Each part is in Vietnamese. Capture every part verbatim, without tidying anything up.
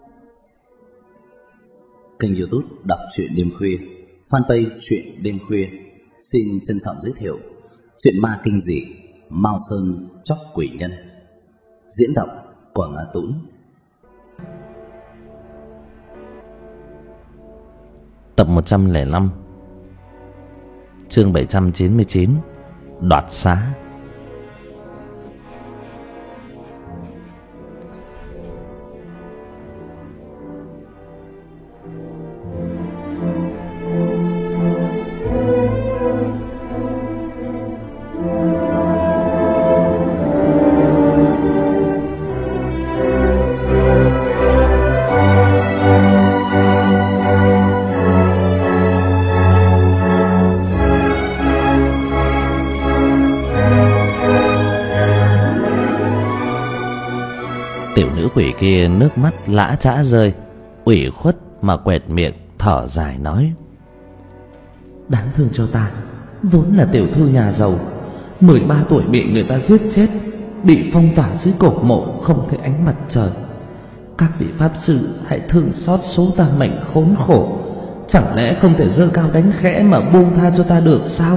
Kênh YouTube Đọc truyện đêm khuya, fanpage truyện đêm khuya xin trân trọng giới thiệu truyện ma kinh dị Mao Sơn Chóc Quỷ Nhân, diễn đọc Quảng Á Tũng. Tập một trăm lẻ năm, chương bảy trăm chín mươi chín, Đoạt xá. Tiểu nữ quỷ kia nước mắt lã chã rơi, ủy khuất mà quẹt miệng thở dài nói: Đáng thương cho ta, vốn là tiểu thư nhà giàu, mười ba tuổi bị người ta giết chết, bị phong tỏa dưới cổ mộ không thấy ánh mặt trời. Các vị pháp sư hãy thương xót số ta mệnh khốn khổ, chẳng lẽ không thể giơ cao đánh khẽ mà buông tha cho ta được sao?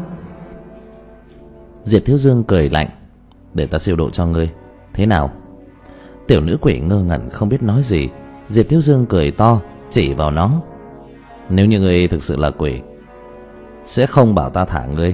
Diệp Thiếu Dương cười lạnh: Để ta siêu độ cho ngươi, thế nào? Tiểu nữ quỷ ngơ ngẩn không biết nói gì. Diệp Thiếu Dương cười to chỉ vào nó: Nếu như ngươi thực sự là quỷ, sẽ không bảo ta thả ngươi,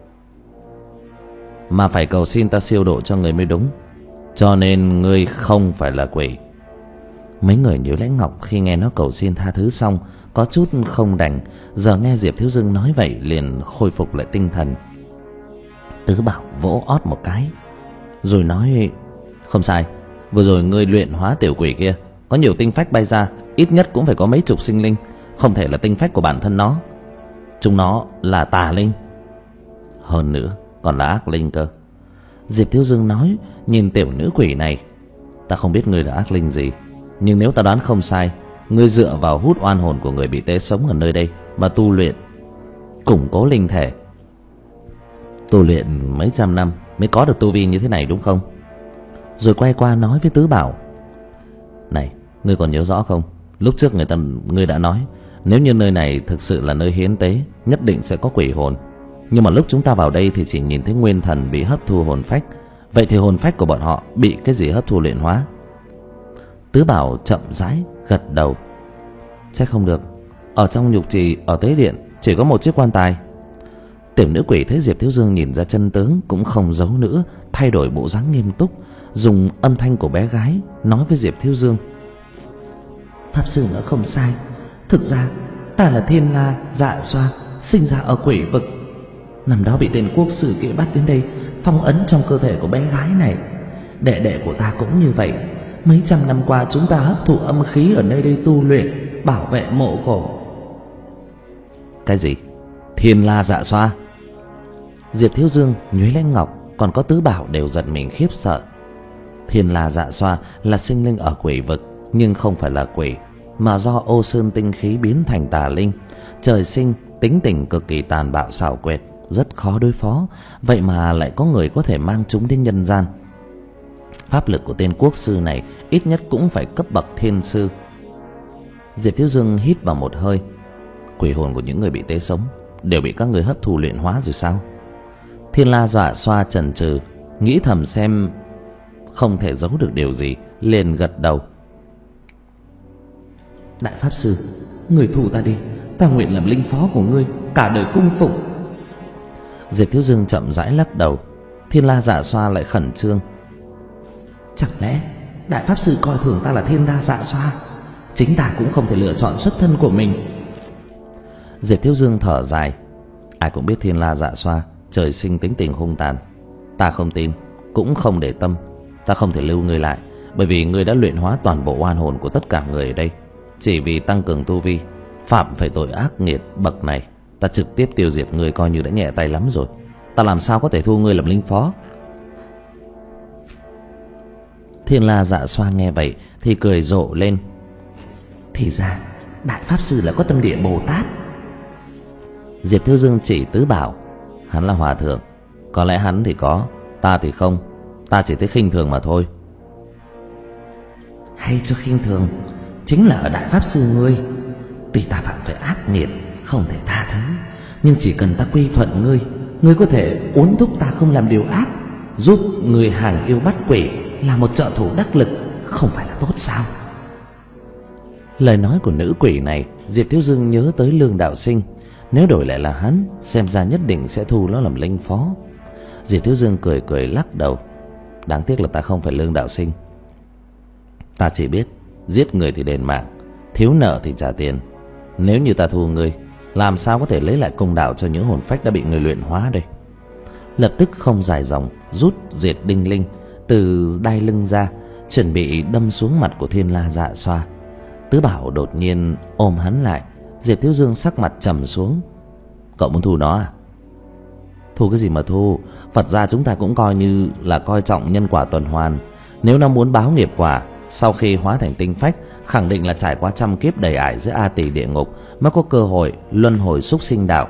mà phải cầu xin ta siêu độ cho ngươi mới đúng. Cho nên ngươi không phải là quỷ. Mấy người Nhíu Lãnh Ngọc khi nghe nó cầu xin tha thứ xong có chút không đành, giờ nghe Diệp Thiếu Dương nói vậy liền khôi phục lại tinh thần. Tứ Bảo vỗ ót một cái rồi nói: Không sai, vừa rồi ngươi luyện hóa tiểu quỷ kia, có nhiều tinh phách bay ra, ít nhất cũng phải có mấy chục sinh linh, không thể là tinh phách của bản thân nó. Chúng nó là tà linh, hơn nữa còn là ác linh cơ. Diệp Thiếu Dương nói, nhìn tiểu nữ quỷ này: Ta không biết ngươi là ác linh gì, nhưng nếu ta đoán không sai, ngươi dựa vào hút oan hồn của người bị tế sống ở nơi đây mà tu luyện, củng cố linh thể, tu luyện mấy trăm năm mới có được tu vi như thế này đúng không? Rồi quay qua nói với Tứ Bảo: Này, ngươi còn nhớ rõ không? Lúc trước người ta ngươi đã nói, nếu như nơi này thực sự là nơi hiến tế, nhất định sẽ có quỷ hồn. Nhưng mà lúc chúng ta vào đây thì chỉ nhìn thấy nguyên thần bị hấp thu hồn phách. Vậy thì hồn phách của bọn họ bị cái gì hấp thu luyện hóa? Tứ Bảo chậm rãi gật đầu: Chắc không được, ở trong nhục trì, ở tế điện chỉ có một chiếc quan tài. Tiểu nữ quỷ thấy Diệp Thiếu Dương nhìn ra chân tướng cũng không giấu nữa, thay đổi bộ dáng nghiêm túc, dùng âm thanh của bé gái nói với Diệp Thiếu Dương: Pháp sư nói không sai, thực ra ta là Thiên La Dạ Xoa, sinh ra ở quỷ vực. Năm đó bị tên quốc sử kia bắt đến đây, phong ấn trong cơ thể của bé gái này. Đệ đệ của ta cũng như vậy, mấy trăm năm qua chúng ta hấp thụ âm khí ở nơi đây tu luyện, bảo vệ mộ cổ. Cái gì? Thiên La Dạ Xoa? Diệp Thiếu Dương, Nhuế Lãnh Ngọc còn có Tứ Bảo đều giật mình khiếp sợ. Thiên La Dạ Xoa là sinh linh ở quỷ vực, nhưng không phải là quỷ, mà do ô sơn tinh khí biến thành tà linh. Trời sinh tính tình cực kỳ tàn bạo xảo quyệt, rất khó đối phó. Vậy mà lại có người có thể mang chúng đến nhân gian. Pháp lực của tên quốc sư này ít nhất cũng phải cấp bậc thiên sư. Diệp Thiếu Dương hít vào một hơi: Quỷ hồn của những người bị tế sống đều bị các người hấp thu luyện hóa rồi sao? Thiên La Dạ Xoa chần chừ, nghĩ thầm xem không thể giấu được điều gì, liền gật đầu: Đại pháp sư, người thù ta đi, ta nguyện làm linh phó của ngươi, cả đời cung phụng. Diệp Thiếu Dương chậm rãi lắc đầu. Thiên La Dạ Xoa lại khẩn trương: Chẳng lẽ đại pháp sư coi thường ta là Thiên La Dạ Xoa? Chính ta cũng không thể lựa chọn xuất thân của mình. Diệp Thiếu Dương thở dài: Ai cũng biết Thiên La Dạ Xoa trời sinh tính tình hung tàn. Ta không tin, cũng không để tâm. Ta không thể lưu ngươi lại, bởi vì ngươi đã luyện hóa toàn bộ oan hồn của tất cả người ở đây. Chỉ vì tăng cường tu vi, phạm phải tội ác nghiệt bậc này, ta trực tiếp tiêu diệt ngươi coi như đã nhẹ tay lắm rồi. Ta làm sao có thể thu ngươi làm linh phó? Thiên La Dạ Xoa nghe vậy thì cười rộ lên: Thì ra đại pháp sư là có tâm địa Bồ Tát. Diệp Thiếu Dương chỉ Tứ Bảo: Hắn là hòa thượng, có lẽ hắn thì có, ta thì không. Ta chỉ thấy khinh thường mà thôi. hay cho khinh thường chính là ở Đại Pháp Sư ngươi. Tuy ta phạm phải ác nghiệt không thể tha thứ, nhưng chỉ cần ta quy thuận ngươi, ngươi có thể uốn thúc ta không làm điều ác, giúp người hàng yêu bắt quỷ, là một trợ thủ đắc lực, không phải là tốt sao? Lời nói của nữ quỷ này, Diệp Thiếu Dương nhớ tới Lương Đạo Sinh. Nếu đổi lại là hắn, xem ra nhất định sẽ thu nó làm linh phó. Diệp Thiếu Dương cười cười lắc đầu. Đáng tiếc là ta không phải Lương Đạo Sinh. Ta chỉ biết giết người thì đền mạng, thiếu nợ thì trả tiền. Nếu như ta thua ngươi, làm sao có thể lấy lại công đạo cho những hồn phách đã bị người luyện hóa đây? Lập tức không dài dòng, rút diệt đinh linh từ đai lưng ra, chuẩn bị đâm xuống mặt của Thiên La Dạ Xoa. Tứ Bảo đột nhiên ôm hắn lại. Diệp Thiếu Dương sắc mặt trầm xuống. Cậu muốn thu nó à? Thu cái gì mà thu? Phật gia chúng ta cũng coi như là coi trọng nhân quả tuần hoàn. Nếu nó muốn báo nghiệp quả, sau khi hóa thành tinh phách, khẳng định là trải qua trăm kiếp đầy ải giữa A Tỳ địa ngục mới có cơ hội luân hồi súc sinh đạo.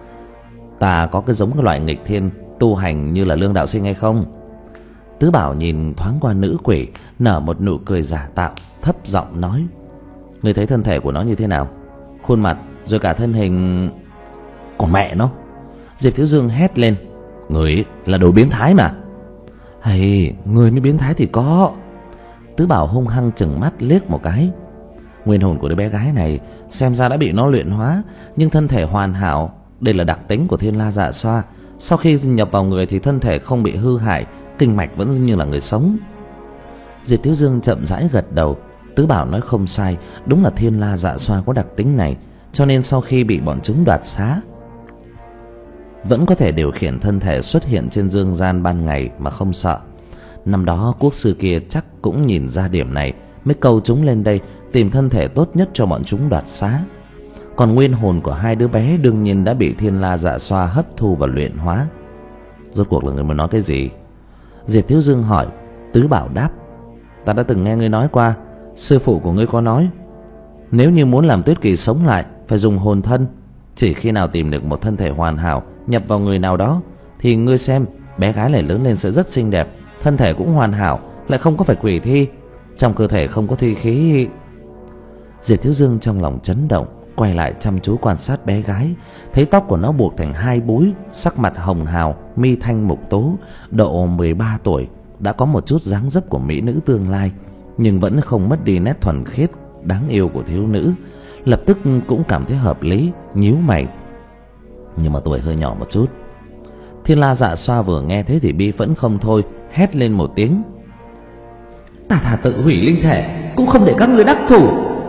Ta có cái giống cái loại nghịch thiên tu hành như là Lương Đạo Sinh hay không? Tứ Bảo nhìn thoáng qua nữ quỷ, nở một nụ cười giả tạo, thấp giọng nói. Ngươi thấy thân thể của nó như thế nào? Khuôn mặt rồi cả thân hình... Còn mẹ nó! Diệp Thiếu Dương hét lên. Ngươi là đồ biến thái mà. Hay, người mới biến thái thì có. Tứ Bảo hung hăng chừng mắt liếc một cái. Nguyên hồn của đứa bé gái này xem ra đã bị nó luyện hóa, nhưng thân thể hoàn hảo. Đây là đặc tính của Thiên La Dạ Xoa. Sau khi nhập vào người thì thân thể không bị hư hại, kinh mạch vẫn như là người sống. Diệp Thiếu Dương chậm rãi gật đầu. Tứ Bảo nói không sai, đúng là Thiên La Dạ Xoa có đặc tính này, cho nên sau khi bị bọn chúng đoạt xá, vẫn có thể điều khiển thân thể xuất hiện trên dương gian ban ngày mà không sợ. Năm đó quốc sư kia chắc cũng nhìn ra điểm này, mới câu chúng lên đây tìm thân thể tốt nhất cho bọn chúng đoạt xá. Còn nguyên hồn của hai đứa bé đương nhiên đã bị Thiên La Dạ Xoa hấp thu và luyện hóa. Rốt cuộc là người muốn nói cái gì? Diệp Thiếu Dương hỏi. Tứ Bảo đáp. Ta đã từng nghe ngươi nói qua, sư phụ của ngươi có nói, nếu như muốn làm Tuyết Kỳ sống lại phải dùng hồn thân. Chỉ khi nào tìm được một thân thể hoàn hảo nhập vào người nào đó, thì ngươi xem, bé gái này lớn lên sẽ rất xinh đẹp, thân thể cũng hoàn hảo, lại không có phải quỷ thi, trong cơ thể không có thi khí. Diệp Thiếu Dương trong lòng chấn động, quay lại chăm chú quan sát bé gái. Thấy tóc của nó buộc thành hai búi, sắc mặt hồng hào, mi thanh mục tú, độ mười ba tuổi, đã có một chút dáng dấp của mỹ nữ tương lai, nhưng vẫn không mất đi nét thuần khiết đáng yêu của thiếu nữ. Lập tức cũng cảm thấy hợp lý, nhíu mày. Nhưng mà tuổi hơi nhỏ một chút. Thiên La Dạ Xoa vừa nghe thế thì bi phẫn không thôi, hét lên một tiếng. Ta thà tự hủy linh thể cũng không để các ngươi đắc thủ.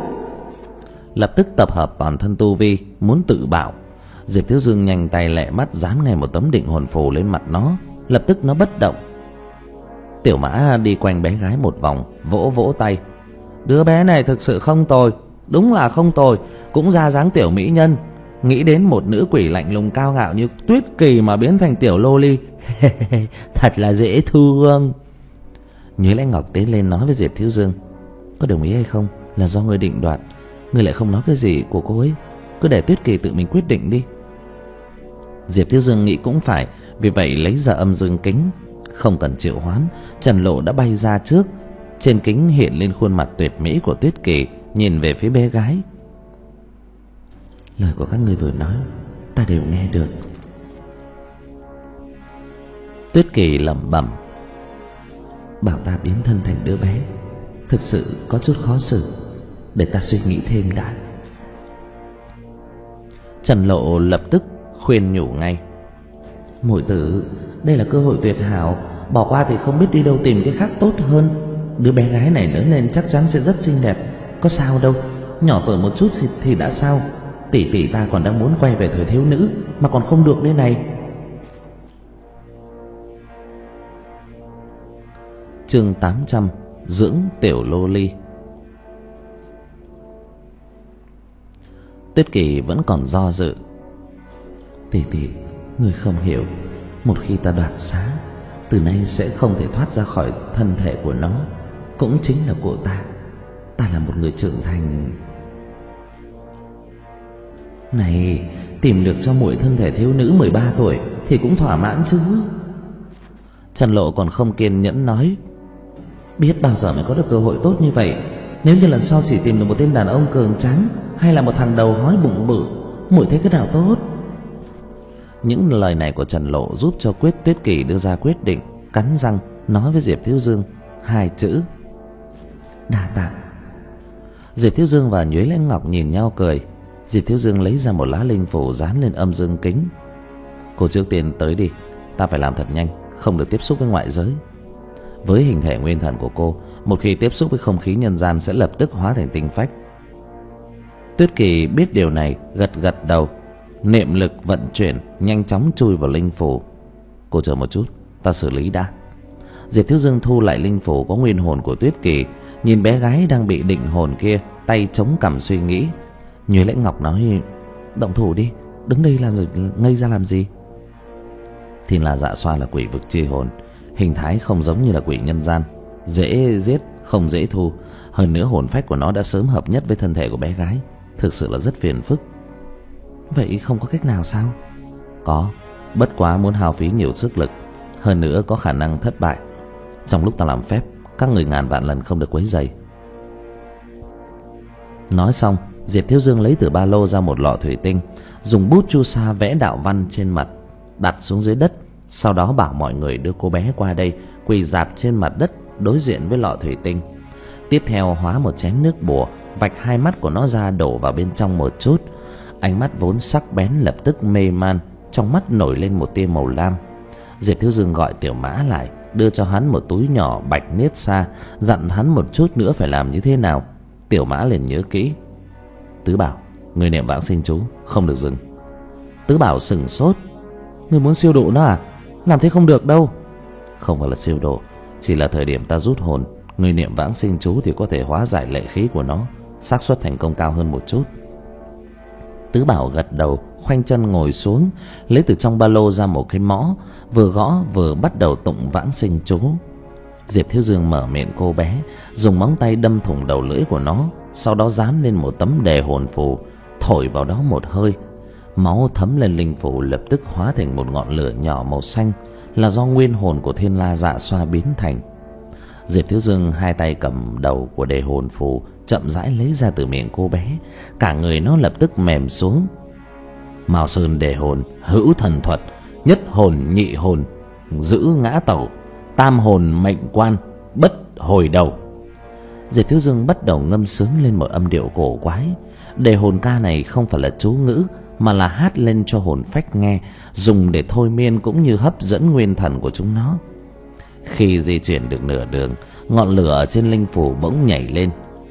Lập tức tập hợp toàn thân tu vi, muốn tự bảo. Diệp Thiếu Dương nhanh tay lẹ mắt dán ngay một tấm định hồn phù lên mặt nó. Lập tức nó bất động. Tiểu Mã đi quanh bé gái một vòng, vỗ vỗ tay. Đứa bé này thực sự không tồi, đúng là không tồi, cũng ra dáng tiểu mỹ nhân. Nghĩ đến một nữ quỷ lạnh lùng cao ngạo như Tuyết Kỳ mà biến thành tiểu lô ly. Thật là dễ thương. Nhuế Lãnh Ngọc tiến lên nói với Diệp Thiếu Dương. Có đồng ý hay không là do ngươi định đoạt. Ngươi lại không nói cái gì của cô ấy, cứ để Tuyết Kỳ tự mình quyết định đi. Diệp Thiếu Dương nghĩ cũng phải, vì vậy lấy ra âm dương kính. Không cần triệu hoán, Trần Lộ đã bay ra trước. Trên kính hiện lên khuôn mặt tuyệt mỹ của Tuyết Kỳ, nhìn về phía bé gái. Lời của các ngươi vừa nói ta đều nghe được. Tuyết Kỳ lẩm bẩm. Bảo ta biến thân thành đứa bé thực sự có chút khó xử, để ta suy nghĩ thêm đã. Trần Lộ lập tức khuyên nhủ ngay. Muội tử, đây là cơ hội tuyệt hảo, bỏ qua thì không biết đi đâu tìm cái khác tốt hơn. Đứa bé gái này lớn lên chắc chắn sẽ rất xinh đẹp, có sao đâu. Nhỏ tuổi một chút thì đã sao? Tỷ tỷ ta còn đang muốn quay về thời thiếu nữ mà còn không được đây này. Chương tám trăm, dưỡng tiểu lô ly. Tuyết Kỳ vẫn còn do dự. Tỷ tỷ, ngươi không hiểu, một khi ta đoạt xá, từ nay sẽ không thể thoát ra khỏi thân thể của nó, cũng chính là của ta. Ta là một người trưởng thành. Này, tìm được cho muội thân thể thiếu nữ mười ba tuổi thì cũng thỏa mãn chứ. Trần Lộ còn không kiên nhẫn nói. Biết bao giờ mới có được cơ hội tốt như vậy, Nếu như lần sau chỉ tìm được một tên đàn ông cường tráng hay là một thằng đầu hói bụng bự, muội thấy cái nào tốt? Những lời này của Trần Lộ giúp cho Quyết Tuyết Kỳ đưa ra quyết định, cắn răng nói với Diệp Thiếu Dương hai chữ: đa tạ. Diệp Thiếu Dương và Nhuế Lãnh Ngọc nhìn nhau cười. Diệp Thiếu Dương lấy ra một lá linh phủ dán lên âm dương kính. Cô trước tiên tới đi, ta phải làm thật nhanh, không được tiếp xúc với ngoại giới. Với hình thể nguyên thần của cô, một khi tiếp xúc với không khí nhân gian sẽ lập tức hóa thành tinh phách. Tuyết Kỳ biết điều này, gật gật đầu, niệm lực vận chuyển, nhanh chóng chui vào linh phủ. Cô chờ một chút, ta xử lý đã. Diệp Thiếu Dương thu lại linh phủ có nguyên hồn của Tuyết Kỳ, nhìn bé gái đang bị định hồn kia, tay chống cằm suy nghĩ. Nhuế Lãnh Ngọc nói: động thủ đi, đứng đây làm rồi ngây ra làm gì? Thiên La Dạ Xoa là quỷ vực chi hồn, hình thái không giống như là quỷ nhân gian, dễ giết không dễ thu. Hơn nữa hồn phách của nó đã sớm hợp nhất với thân thể của bé gái, thực sự là rất phiền phức. Vậy không có cách nào sao? Có, bất quá muốn hao phí nhiều sức lực, hơn nữa có khả năng thất bại. Trong lúc ta làm phép, các người ngàn vạn lần không được quấy rầy. Nói xong, Diệp Thiếu Dương lấy từ ba lô ra một lọ thủy tinh, dùng bút chu sa vẽ đạo văn trên mặt, đặt xuống dưới đất. Sau đó bảo mọi người đưa cô bé qua đây, quỳ rạp trên mặt đất đối diện với lọ thủy tinh. Tiếp theo hóa một chén nước bùa, vạch hai mắt của nó ra đổ vào bên trong một chút. Ánh mắt vốn sắc bén lập tức mê man, trong mắt nổi lên một tia màu lam. Diệp Thiếu Dương gọi Tiểu Mã lại, đưa cho hắn một túi nhỏ bạch niết xa, dặn hắn một chút nữa phải làm như thế nào. Tiểu Mã liền nhớ kỹ. Tứ Bảo, người niệm vãng sinh chú, không được dừng. Tứ Bảo sửng sốt. Người muốn siêu độ nó à? Làm thế không được đâu. Không phải là siêu độ, chỉ là thời điểm ta rút hồn, người niệm vãng sinh chú thì có thể hóa giải lệ khí của nó, xác suất thành công cao hơn một chút. Tứ Bảo gật đầu, khoanh chân ngồi xuống, lấy từ trong ba lô ra một cái mõ, vừa gõ vừa bắt đầu tụng vãng sinh chú. Diệp Thiếu Dương mở miệng cô bé, dùng móng tay đâm thủng đầu lưỡi của nó, sau đó dán lên một tấm đề hồn phù, thổi vào đó một hơi. Máu thấm lên linh phù lập tức hóa thành một ngọn lửa nhỏ màu xanh, là do nguyên hồn của Thiên La Dạ Xoa biến thành. Diệp Thiếu Dương hai tay cầm đầu của đề hồn phù, chậm rãi lấy ra từ miệng cô bé. Cả người nó lập tức mềm xuống. Mao Sơn đề hồn, hữu thần thuật, nhất hồn nhị hồn, giữ ngã tẩu, tam hồn mệnh quan, bất hồi đầu. Diệp Thiếu Dương bắt đầu ngâm sướng lên một âm điệu cổ quái. Đề hồn ca này không phải là chú ngữ, mà là hát lên cho hồn phách nghe, dùng để thôi miên cũng như hấp dẫn nguyên thần của chúng nó. Khi di chuyển được nửa đường, ngọn lửa ở trên linh phủ bỗng nhảy lên.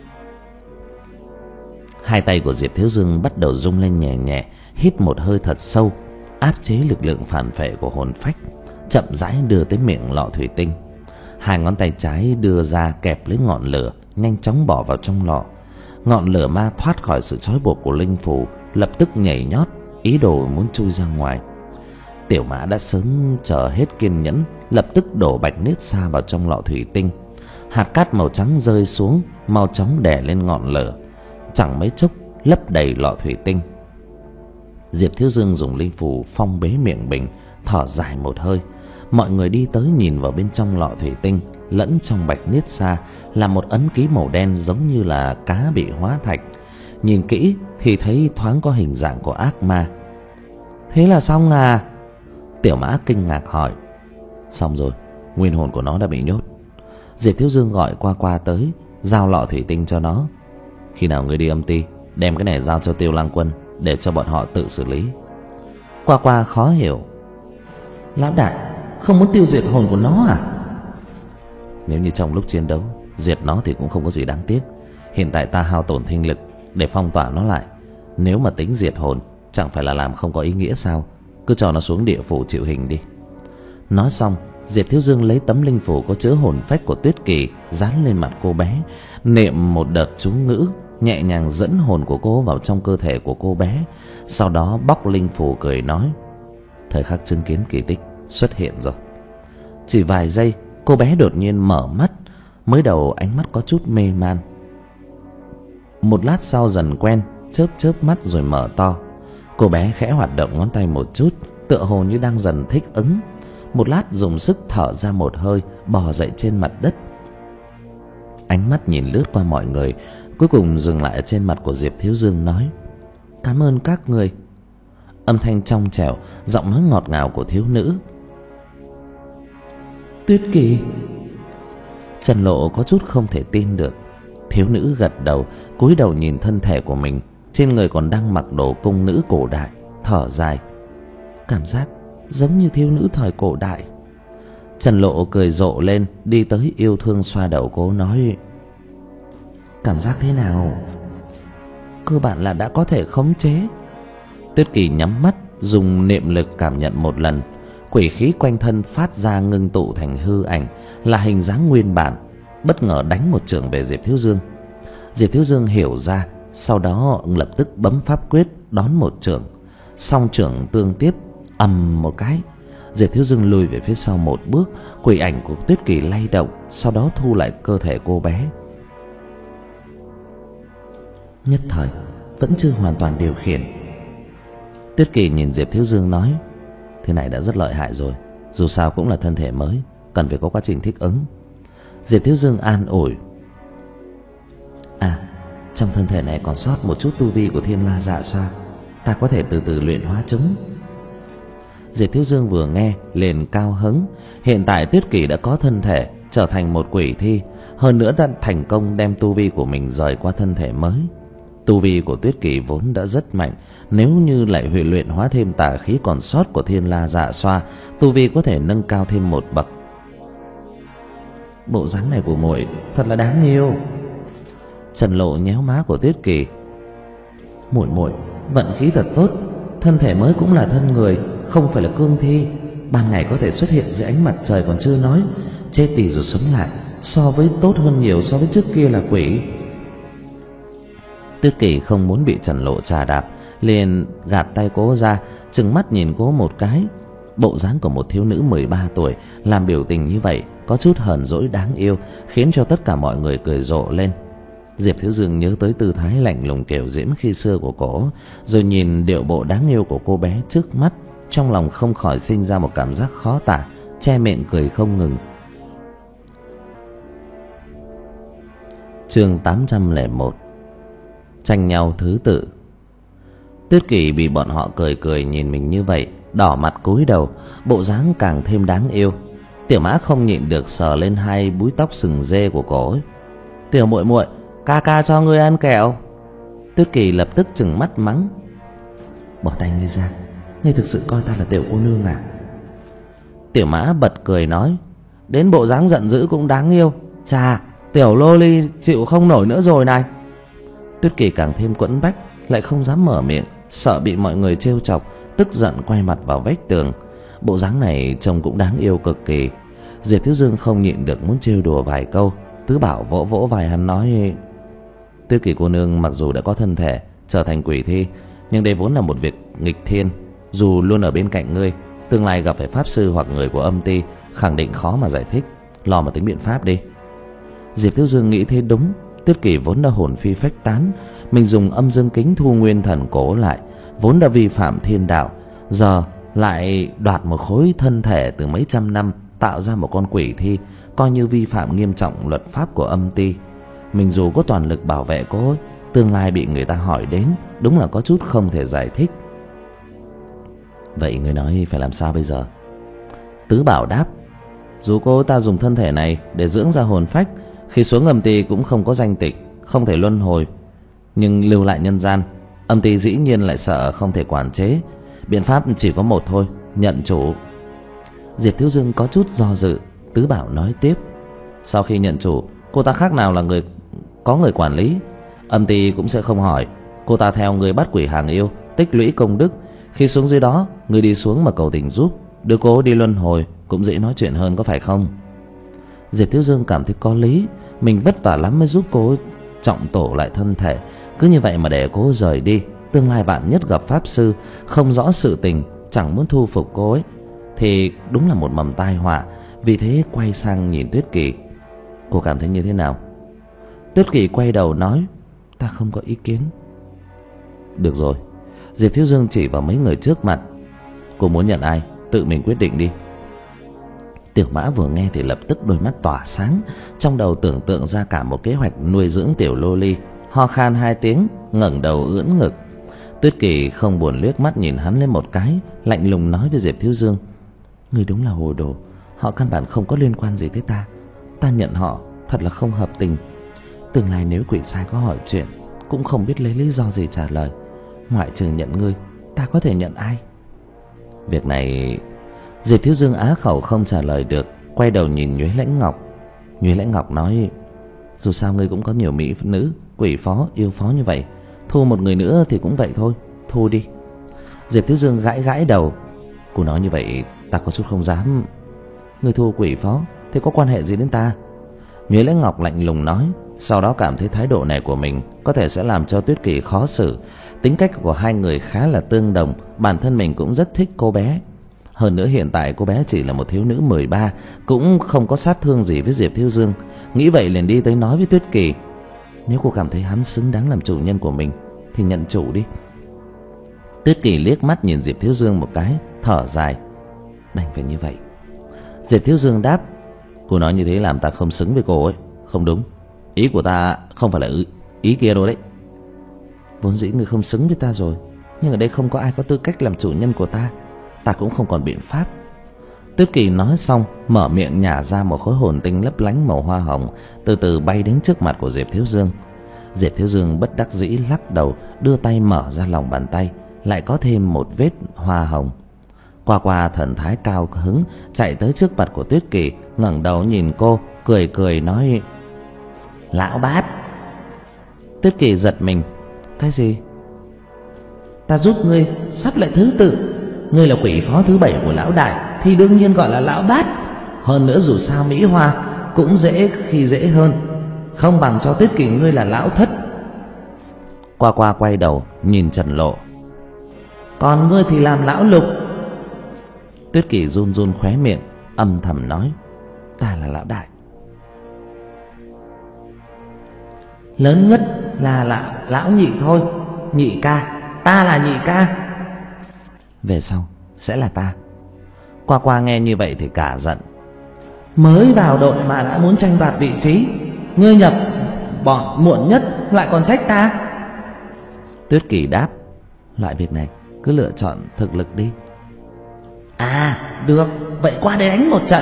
Hai tay của Diệp Thiếu Dương bắt đầu rung lên nhẹ nhẹ, hít một hơi thật sâu, áp chế lực lượng phản phệ của hồn phách, chậm rãi đưa tới miệng lọ thủy tinh. Hai ngón tay trái đưa ra kẹp lấy ngọn lửa, nhanh chóng bỏ vào trong lọ. Ngọn lửa ma thoát khỏi sự trói buộc của linh phủ, lập tức nhảy nhót, ý đồ muốn chui ra ngoài. Tiểu Mã đã sớm chờ hết kiên nhẫn, lập tức đổ bạch niết xa vào trong lọ thủy tinh. Hạt cát màu trắng rơi xuống, mau chóng đè lên ngọn lửa, chẳng mấy chốc lấp đầy lọ thủy tinh. Diệp Thiếu Dương dùng linh phù phong bế miệng bình, thở dài một hơi. Mọi người đi tới nhìn vào bên trong lọ thủy tinh, lẫn trong bạch niết xa là một ấn ký màu đen giống như là cá bị hóa thạch. Nhìn kỹ thì thấy thoáng có hình dạng của ác ma. Thế là xong à? Tiểu Mã kinh ngạc hỏi. Xong rồi, nguyên hồn của nó đã bị nhốt. Diệp Thiếu Dương gọi Qua Qua tới, giao lọ thủy tinh cho nó. Khi nào người đi âm ty, đem cái này giao cho Tiêu Lang Quân, để cho bọn họ tự xử lý. Qua Qua khó hiểu. Lão đại không muốn tiêu diệt hồn của nó à? Nếu như trong lúc chiến đấu diệt nó thì cũng không có gì đáng tiếc. Hiện tại ta hao tổn thinh lực để phong tỏa nó lại. Nếu mà tính diệt hồn, chẳng phải là làm không có ý nghĩa sao? Cứ cho nó xuống địa phủ chịu hình đi. Nói xong, Diệp Thiếu Dương lấy tấm linh phủ có chứa hồn phách của Tuyết Kỳ dán lên mặt cô bé, niệm một đợt chú ngữ, nhẹ nhàng dẫn hồn của cô vào trong cơ thể của cô bé. Sau đó bóc linh phủ cười nói: thời khắc chứng kiến kỳ tích xuất hiện rồi. Chỉ vài giây, cô bé đột nhiên mở mắt. Mới đầu ánh mắt có chút mê man, một lát sau dần quen, chớp chớp mắt rồi mở to. Cô bé khẽ hoạt động ngón tay một chút, tựa hồ như đang dần thích ứng. Một lát dùng sức thở ra một hơi, bò dậy trên mặt đất. Ánh mắt nhìn lướt qua mọi người, cuối cùng dừng lại ở trên mặt của Diệp Thiếu Dương, nói: "Cảm ơn các người." Âm thanh trong trẻo, giọng nói ngọt ngào của thiếu nữ. "Tuyết Kỳ." Trần Lộ có chút không thể tin được. Thiếu nữ gật đầu, cúi đầu nhìn thân thể của mình, trên người còn đang mặc đồ cung nữ cổ đại, thở dài: "Cảm giác giống như thiếu nữ thời cổ đại." Trần Lộ cười rộ lên, đi tới yêu thương xoa đầu cô, nói: "Cảm giác thế nào?" "Cơ bản là đã có thể khống chế." Tuyết Kỳ nhắm mắt, dùng niệm lực cảm nhận một lần. Quỷ khí quanh thân phát ra ngưng tụ thành hư ảnh, là hình dáng nguyên bản, bất ngờ đánh một chưởng về Diệp Thiếu Dương. Diệp Thiếu Dương hiểu ra, sau đó lập tức bấm pháp quyết đón một chưởng. Song chưởng tương tiếp, ầm một cái, Diệp Thiếu Dương lùi về phía sau một bước. Quỷ ảnh của Tuyết Kỳ lay động, sau đó thu lại cơ thể cô bé. "Nhất thời vẫn chưa hoàn toàn điều khiển." Tuyết Kỳ nhìn Diệp Thiếu Dương nói: "Thế này đã rất lợi hại rồi, dù sao cũng là thân thể mới, cần phải có quá trình thích ứng." Diệp Thiếu Dương an ủi: "À, trong thân thể này còn sót một chút tu vi của Thiên La Dạ Xoa, ta có thể từ từ luyện hóa chúng." Diệp Thiếu Dương vừa nghe liền cao hứng. Hiện tại Tuyết Kỳ đã có thân thể, trở thành một quỷ thi, hơn nữa đã thành công đem tu vi của mình rời qua thân thể mới. Tu vi của Tuyết Kỳ vốn đã rất mạnh, nếu như lại huệ luyện hóa thêm tà khí còn sót của Thiên La Dạ Xoa, tu vi có thể nâng cao thêm một bậc. "Bộ dáng này của muội thật là đáng yêu." Trần Lộ nhéo má của Tuyết Kỳ: "Muội muội vận khí thật tốt, thân thể mới cũng là thân người, không phải là cương thi. Ban ngày có thể xuất hiện dưới ánh mặt trời còn chưa nói, chết đi rồi sống lại, so với tốt hơn nhiều so với trước kia là quỷ." Tuyết Kỳ không muốn bị Trần Lộ trà đạp, liền gạt tay cô ra, trừng mắt nhìn cô một cái. Bộ dáng của một thiếu nữ mười ba tuổi làm biểu tình như vậy có chút hờn dỗi đáng yêu, khiến cho tất cả mọi người cười rộ lên. Diệp Thiếu Dương nhớ tới tư thái lạnh lùng kiều diễm khi xưa của cô, rồi nhìn điệu bộ đáng yêu của cô bé trước mắt, trong lòng không khỏi sinh ra một cảm giác khó tả, che miệng cười không ngừng. Chương tám trăm lẻ một. Tranh nhau thứ tự. Tuyết Kỳ bị bọn họ cười cười nhìn mình như vậy, đỏ mặt cúi đầu, bộ dáng càng thêm đáng yêu. Tiểu Mã không nhịn được sờ lên hai búi tóc sừng dê của cô ấy. "Tiểu muội muội, ca ca cho ngươi ăn kẹo." Tuyết Kỳ lập tức trừng mắt mắng: "Bỏ tay ngươi ra, ngươi thực sự coi ta là tiểu cô nương à?" Tiểu Mã bật cười nói: "Đến bộ dáng giận dữ cũng đáng yêu. Chà, tiểu loli chịu không nổi nữa rồi này." Tuyết Kỳ càng thêm quẫn bách, lại không dám mở miệng, sợ bị mọi người trêu chọc, tức giận quay mặt vào vách tường. Bộ dáng này trông cũng đáng yêu cực kỳ. Diệp Thiếu Dương không nhịn được muốn trêu đùa vài câu. Tứ Bảo vỗ vỗ vai hắn nói: "Tuyết Kỳ cô nương mặc dù đã có thân thể trở thành quỷ thi, nhưng đây vốn là một việc nghịch thiên. Dù luôn ở bên cạnh ngươi, tương lai gặp phải pháp sư hoặc người của âm ty, khẳng định khó mà giải thích. Lo mà tính biện pháp đi." Diệp Thiếu Dương nghĩ thế đúng. Tuyết Kỳ vốn đã hồn phi phách tán, mình dùng âm dương kính thu nguyên thần cổ lại, vốn đã vi phạm thiên đạo, giờ lại đoạt một khối thân thể từ mấy trăm năm tạo ra một con quỷ thi, coi như vi phạm nghiêm trọng luật pháp của âm ty. Mình dù có toàn lực bảo vệ cô ấy, tương lai bị người ta hỏi đến, đúng là có chút không thể giải thích. "Vậy người nói phải làm sao bây giờ?" Tứ Bảo đáp: "Dù cô ta dùng thân thể này để dưỡng ra hồn phách, khi xuống âm ty cũng không có danh tịch, không thể luân hồi, nhưng lưu lại nhân gian, âm ty dĩ nhiên lại sợ không thể quản chế. Biện pháp chỉ có một thôi, nhận chủ." Diệp Thiếu Dương có chút do dự. Tứ Bảo nói tiếp: "Sau khi nhận chủ, cô ta khác nào là người có người quản lý, âm ty cũng sẽ không hỏi. Cô ta theo người bắt quỷ hàng yêu, tích lũy công đức, khi xuống dưới đó, người đi xuống mà cầu tình giúp, đưa cô đi luân hồi cũng dễ nói chuyện hơn, có phải không?" Diệp Thiếu Dương cảm thấy có lý, mình vất vả lắm mới giúp cô trọng tổ lại thân thể, cứ như vậy mà để cô rời đi, tương lai vạn nhất gặp pháp sư không rõ sự tình, chẳng muốn thu phục cô ấy, thì đúng là một mầm tai họa. Vì thế quay sang nhìn Tuyết Kỳ: "Cô cảm thấy như thế nào?" Tuyết Kỳ quay đầu nói: "Ta không có ý kiến." "Được rồi." Diệp Thiếu Dương chỉ vào mấy người trước mặt: "Cô muốn nhận ai, tự mình quyết định đi." Tiểu Mã vừa nghe thì lập tức đôi mắt tỏa sáng, trong đầu tưởng tượng ra cả một kế hoạch nuôi dưỡng tiểu lô ly. Ho khan hai tiếng, ngẩng đầu ưỡn ngực. Tuyết Kỳ không buồn liếc mắt nhìn hắn lên một cái, lạnh lùng nói với Diệp Thiếu Dương: "Ngươi đúng là hồ đồ, họ căn bản không có liên quan gì tới ta. Ta nhận họ thật là không hợp tình. Tương lai nếu quỷ sai có hỏi chuyện, cũng không biết lấy lý do gì trả lời. Ngoại trừ nhận ngươi, ta có thể nhận ai?" Việc này Diệp Thiếu Dương á khẩu không trả lời được, quay đầu nhìn Nhuế Lãnh Ngọc. Nhuế Lãnh Ngọc nói: "Dù sao ngươi cũng có nhiều mỹ nữ, quỷ phó, yêu phó như vậy, thu một người nữa thì cũng vậy thôi, thu đi." Diệp Thiếu Dương gãi gãi đầu. "Cô nói như vậy ta có chút không dám." "Ngươi thu quỷ phó thì có quan hệ gì đến ta?" Nhuế Lãnh Ngọc lạnh lùng nói, sau đó cảm thấy thái độ này của mình có thể sẽ làm cho Tuyết Kỳ khó xử. Tính cách của hai người khá là tương đồng, bản thân mình cũng rất thích cô bé. Hơn nữa hiện tại cô bé chỉ là một thiếu nữ mười ba, cũng không có sát thương gì với Diệp Thiếu Dương. Nghĩ vậy liền đi tới nói với Tuyết Kỳ: "Nếu cô cảm thấy hắn xứng đáng làm chủ nhân của mình thì nhận chủ đi." Tuyết Kỳ liếc mắt nhìn Diệp Thiếu Dương một cái, thở dài: "Đành phải như vậy." Diệp Thiếu Dương đáp: "Cô nói như thế làm ta không xứng với cô ấy." "Không đúng, ý của ta không phải là ý, ý kia đâu đấy." "Vốn dĩ người không xứng với ta rồi, nhưng ở đây không có ai có tư cách làm chủ nhân của ta, ta cũng không còn biện pháp." Tuyết Kỳ nói xong, mở miệng nhả ra một khối hồn tinh lấp lánh màu hoa hồng, từ từ bay đến trước mặt của Diệp Thiếu Dương. Diệp Thiếu Dương bất đắc dĩ lắc đầu, đưa tay mở ra lòng bàn tay, lại có thêm một vết hoa hồng. Qua qua thần thái cao hứng chạy tới trước mặt của Tuyết Kỳ, ngẩng đầu nhìn cô, cười cười nói: "Lão Bát." Tuyết Kỳ giật mình: "Cái gì?" "Ta giúp ngươi sắp lại thứ tự. Ngươi là quỷ phó thứ bảy của lão đại thì đương nhiên gọi là lão Bát. Hơn nữa dù sao Mỹ Hoa cũng dễ khi dễ hơn, không bằng cho Tuyết Kỳ ngươi là lão Thất." Qua qua quay đầu nhìn Trần Lộ: "Còn ngươi thì làm lão Lục." Tuyết Kỳ run run khóe miệng, âm thầm nói: "Ta là lão đại. Lớn nhất là lão, lão nhị thôi. Nhị ca, ta là nhị ca. Về sau sẽ là ta." Qua qua nghe như vậy thì cả giận: "Mới vào đội mà đã muốn tranh đoạt vị trí, ngươi nhập bọn muộn nhất lại còn trách ta." Tuyết Kỳ đáp: "Loại việc này cứ lựa chọn thực lực đi." "À được, vậy qua đây đánh một trận."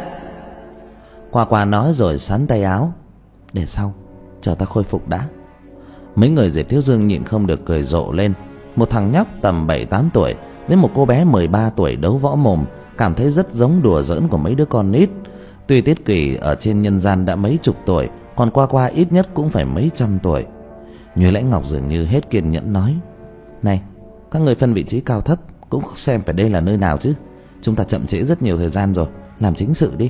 Qua qua nói rồi sắn tay áo: "Để sau, chờ ta khôi phục đã." Mấy người Diệp Thiếu Dương nhịn không được cười rộ lên. Một thằng nhóc tầm bảy tám tuổi với một cô bé mười ba tuổi đấu võ mồm, cảm thấy rất giống đùa giỡn của mấy đứa con nít. Tuy Tuyết Kỳ ở trên nhân gian đã mấy chục tuổi, còn Qua Qua ít nhất cũng phải mấy trăm tuổi. Nhuế Lãnh Ngọc dường như hết kiên nhẫn nói: "Này, các người phân vị trí cao thấp cũng xem phải đây là nơi nào chứ. Chúng ta chậm trễ rất nhiều thời gian rồi, làm chính sự đi."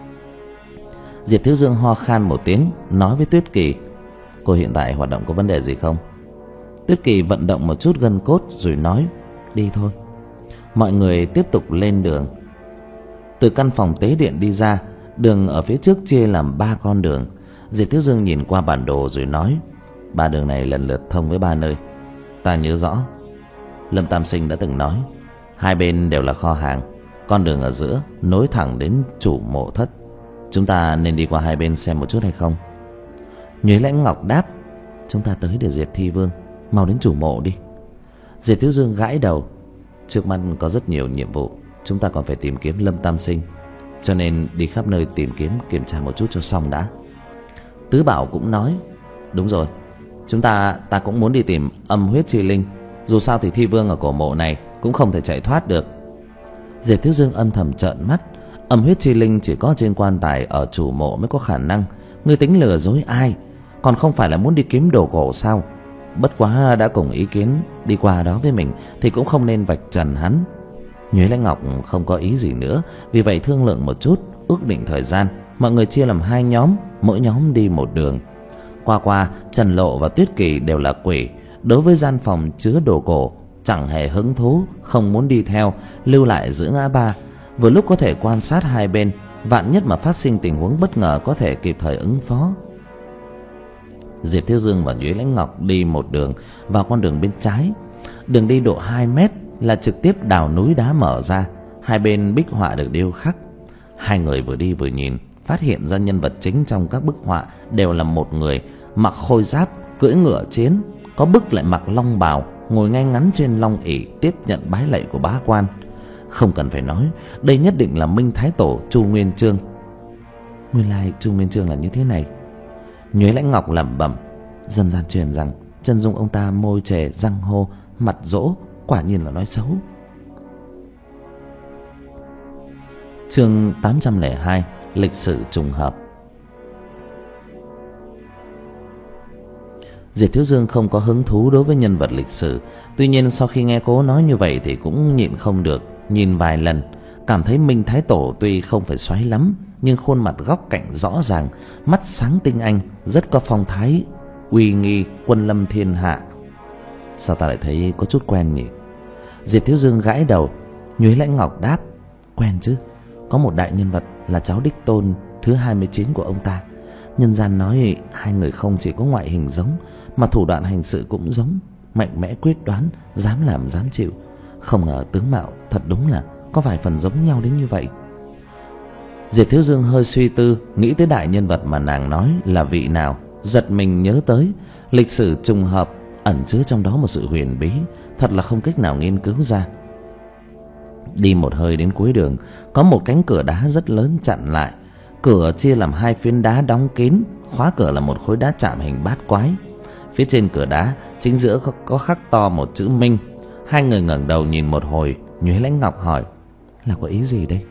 Diệp Thiếu Dương ho khan một tiếng, nói với Tuyết Kỳ: "Cô hiện tại hoạt động có vấn đề gì không?" Tuyết Kỳ vận động một chút gân cốt rồi nói: "Đi thôi." Mọi người tiếp tục lên đường. Từ căn phòng tế điện đi ra, đường ở phía trước chia làm ba con đường. Diệp Thiếu Dương nhìn qua bản đồ rồi nói: "Ba đường này lần lượt thông với ba nơi. Ta nhớ rõ, Lâm Tam Sinh đã từng nói, hai bên đều là kho hàng. Con đường ở giữa nối thẳng đến chủ mộ thất. Chúng ta nên đi qua hai bên xem một chút hay không?" Nhuế Lãnh Ngọc đáp: "Chúng ta tới để diệt thi vương, mau đến chủ mộ đi." Diệp Thiếu Dương gãi đầu: "Trước mắt có rất nhiều nhiệm vụ, chúng ta còn phải tìm kiếm Lâm Tam Sinh, cho nên đi khắp nơi tìm kiếm, kiểm tra một chút cho xong đã." Tứ Bảo cũng nói: "Đúng rồi, chúng ta ta cũng muốn đi tìm âm huyết chi linh. Dù sao thì thi vương ở cổ mộ này cũng không thể chạy thoát được." Diệp Thiếu Dương âm thầm trợn mắt. Âm huyết chi linh chỉ có trên quan tài ở chủ mộ mới có khả năng. Ngươi tính lừa dối ai? Còn không phải là muốn đi kiếm đồ cổ sao? Bất quá đã cùng ý kiến đi qua đó với mình thì cũng không nên vạch trần hắn. Nhuế Lãnh Ngọc không có ý gì nữa, vì vậy thương lượng một chút, ước định thời gian, mọi người chia làm hai nhóm, mỗi nhóm đi một đường. Qua Qua, Trần Lộ và Tuyết Kỳ đều là quỷ, đối với gian phòng chứa đồ cổ chẳng hề hứng thú, không muốn đi theo, lưu lại giữa ngã ba, vừa lúc có thể quan sát hai bên, vạn nhất mà phát sinh tình huống bất ngờ có thể kịp thời ứng phó. Diệp Thiếu Dương và Nhuế Lãnh Ngọc đi một đường, vào con đường bên trái. Đường đi độ hai mét là trực tiếp đào núi đá mở ra, hai bên bích họa được điêu khắc. Hai người vừa đi vừa nhìn, phát hiện ra nhân vật chính trong các bức họa đều là một người mặc khôi giáp, cưỡi ngựa chiến, có bức lại mặc long bào, ngồi ngay ngắn trên long ỷ tiếp nhận bái lạy của bá quan. Không cần phải nói, đây nhất định là Minh Thái Tổ Chu Nguyên Chương. Nguyên lai Chu Nguyên Chương là như thế này. Nhuế Lãnh Ngọc lẩm bẩm. Dân gian truyền rằng chân dung ông ta môi chè răng hô, mặt dỗ, quả nhiên là nói xấu. Chương tám trăm lẻ hai, lịch sử trùng hợp. Diệp Thiếu Dương không có hứng thú đối với nhân vật lịch sử. Tuy nhiên sau khi nghe cố nói như vậy thì cũng nhịn không được, nhìn vài lần, cảm thấy Minh Thái Tổ tuy không phải xoáy lắm, nhưng khuôn mặt góc cạnh rõ ràng, mắt sáng tinh anh, rất có phong thái uy nghi quân lâm thiên hạ. Sao ta lại thấy có chút quen nhỉ? Diệp Thiếu Dương gãi đầu. Nhuế Lãnh Ngọc đáp. Quen chứ, có một đại nhân vật là cháu đích tôn thứ hai mươi chín của ông ta. Nhân gian nói hai người không chỉ có ngoại hình giống mà thủ đoạn hành sự cũng giống, mạnh mẽ quyết đoán, dám làm dám chịu. Không ngờ tướng mạo thật đúng là có vài phần giống nhau đến như vậy. Diệp Thiếu Dương hơi suy tư, nghĩ tới đại nhân vật mà nàng nói là vị nào, giật mình nhớ tới lịch sử trùng hợp ẩn chứa trong đó một sự huyền bí, thật là không cách nào nghiên cứu ra. Đi một hơi đến cuối đường, có một cánh cửa đá rất lớn chặn lại. Cửa chia làm hai phiến đá đóng kín, khóa cửa là một khối đá chạm hình bát quái. Phía trên cửa đá chính giữa có, có khắc to một chữ Minh. Hai người ngẩng đầu nhìn một hồi. Nhuế Lãnh Ngọc hỏi, là có ý gì đây?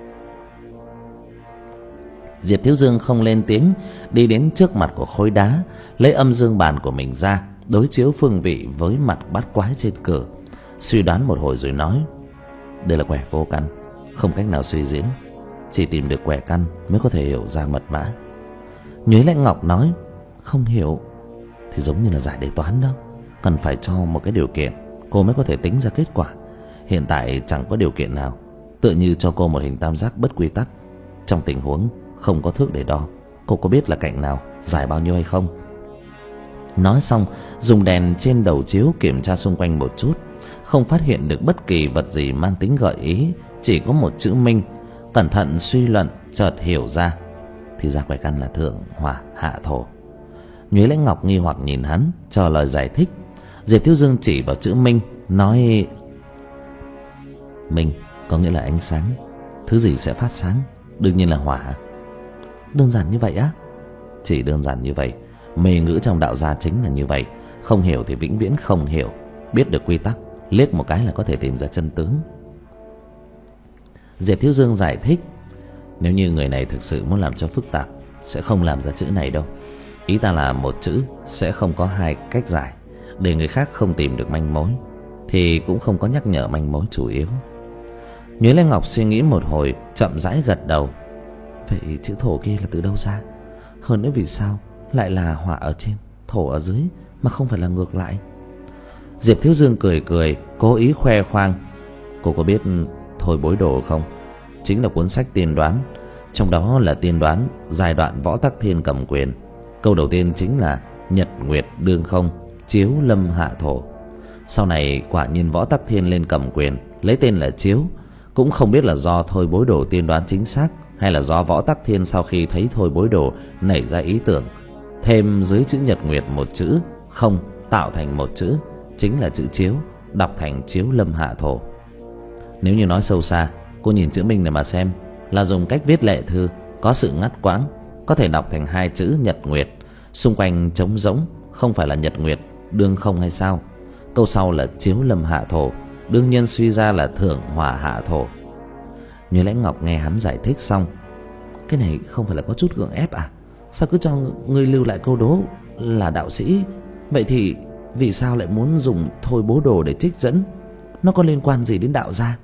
Diệp Thiếu Dương không lên tiếng, đi đến trước mặt của khối đá, lấy âm dương bàn của mình ra, đối chiếu phương vị với mặt bát quái trên cửa, suy đoán một hồi rồi nói, đây là quẻ vô căn, không cách nào suy diễn, chỉ tìm được quẻ căn mới có thể hiểu ra mật mã. Nhuế Lãnh Ngọc nói, không hiểu thì giống như là giải đề toán đó, cần phải cho một cái điều kiện cô mới có thể tính ra kết quả. Hiện tại chẳng có điều kiện nào, tựa như cho cô một hình tam giác bất quy tắc. Trong tình huống không có thước để đo, cô có biết là cạnh nào dài bao nhiêu hay không? Nói xong, dùng đèn trên đầu chiếu kiểm tra xung quanh một chút, không phát hiện được bất kỳ vật gì mang tính gợi ý, chỉ có một chữ Minh. Cẩn thận suy luận, chợt hiểu ra, thì ra quẻ căn là thượng hỏa hạ thổ. Nhuế Lãnh Ngọc nghi hoặc nhìn hắn, chờ lời giải thích. Diệp Thiếu Dương chỉ vào chữ Minh, nói, Minh có nghĩa là ánh sáng, thứ gì sẽ phát sáng, đương nhiên là hỏa. Đơn giản như vậy á? Chỉ đơn giản như vậy. Mê ngữ trong đạo gia chính là như vậy. Không hiểu thì vĩnh viễn không hiểu. Biết được quy tắc, liếc một cái là có thể tìm ra chân tướng. Diệp Thiếu Dương giải thích, nếu như người này thực sự muốn làm cho phức tạp, sẽ không làm ra chữ này đâu. Ý ta là một chữ sẽ không có hai cách giải, để người khác không tìm được manh mối, thì cũng không có nhắc nhở manh mối chủ yếu. Nhuế Lãnh Ngọc suy nghĩ một hồi, chậm rãi gật đầu. Vậy chữ thổ kia là từ đâu ra? Hơn nữa vì sao lại là hỏa ở trên, thổ ở dưới, mà không phải là ngược lại? Diệp Thiếu Dương cười cười, cố ý khoe khoang. Cô có biết Thôi Bối Đồ không? Chính là cuốn sách tiên đoán. Trong đó là tiên đoán giai đoạn Võ Tắc Thiên cầm quyền. Câu đầu tiên chính là nhật nguyệt đương không, chiếu lâm hạ thổ. Sau này quả nhiên Võ Tắc Thiên lên cầm quyền, lấy tên là Chiếu. Cũng không biết là do Thôi Bối Đồ tiên đoán chính xác, hay là do Võ Tắc Thiên sau khi thấy Thôi Bối Đồ nảy ra ý tưởng, thêm dưới chữ nhật nguyệt một chữ không, tạo thành một chữ, chính là chữ Chiếu, đọc thành chiếu lâm hạ thổ. Nếu như nói sâu xa, cô nhìn chữ Minh này mà xem, là dùng cách viết lệ thư, có sự ngắt quãng, có thể đọc thành hai chữ nhật nguyệt, xung quanh trống rỗng, không phải là nhật nguyệt đương không hay sao? Câu sau là chiếu lâm hạ thổ, đương nhiên suy ra là thượng hỏa hạ thổ. Như Lãnh Ngọc nghe hắn giải thích xong, cái này không phải là có chút gượng ép à? Sao cứ cho ngươi lưu lại câu đố là đạo sĩ? Vậy thì vì sao lại muốn dùng Thôi Bố Đồ để trích dẫn? Nó có liên quan gì đến đạo gia?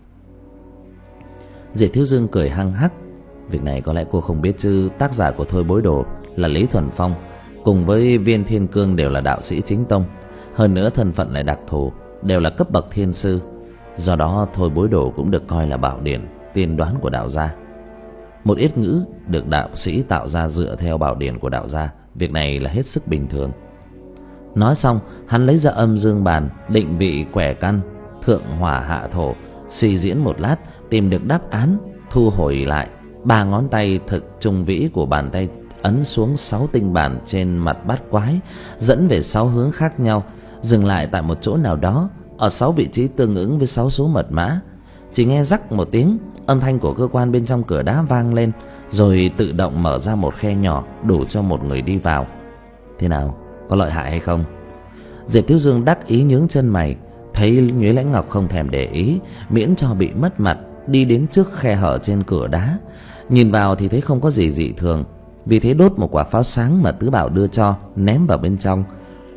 Diệp Thiếu Dương cười hăng hắc. Việc này có lẽ cô không biết chứ, tác giả của Thôi Bối Đồ là Lý Thuần Phong, cùng với Viên Thiên Cương đều là đạo sĩ chính tông. Hơn nữa thân phận lại đặc thù, đều là cấp bậc thiên sư. Do đó Thôi Bối Đồ cũng được coi là bảo điển tiên đoán của đạo gia. Một ít ngữ được đạo sĩ tạo ra dựa theo bảo điển của đạo gia, việc này là hết sức bình thường. Nói xong, hắn lấy ra âm dương bàn, định vị quẻ căn thượng hỏa hạ thổ, suy diễn một lát, tìm được đáp án, thu hồi lại, Ba ngón tay thực trung vĩ của bàn tay ấn xuống sáu tinh bản trên mặt bát quái, dẫn về sáu hướng khác nhau, dừng lại tại một chỗ nào đó ở sáu vị trí tương ứng với sáu số mật mã. Chỉ nghe rắc một tiếng, âm thanh của cơ quan bên trong cửa đá vang lên, rồi tự động mở ra một khe nhỏ đủ cho một người đi vào. Thế nào, có lợi hại hay không? Diệp Thiếu Dương đắc ý nhướng chân mày, thấy Nhuế Lãnh Ngọc không thèm để ý, miễn cho bị mất mặt, đi đến trước khe hở trên cửa đá. Nhìn vào thì thấy không có gì dị thường, vì thế đốt một quả pháo sáng mà Tứ Bảo đưa cho, ném vào bên trong.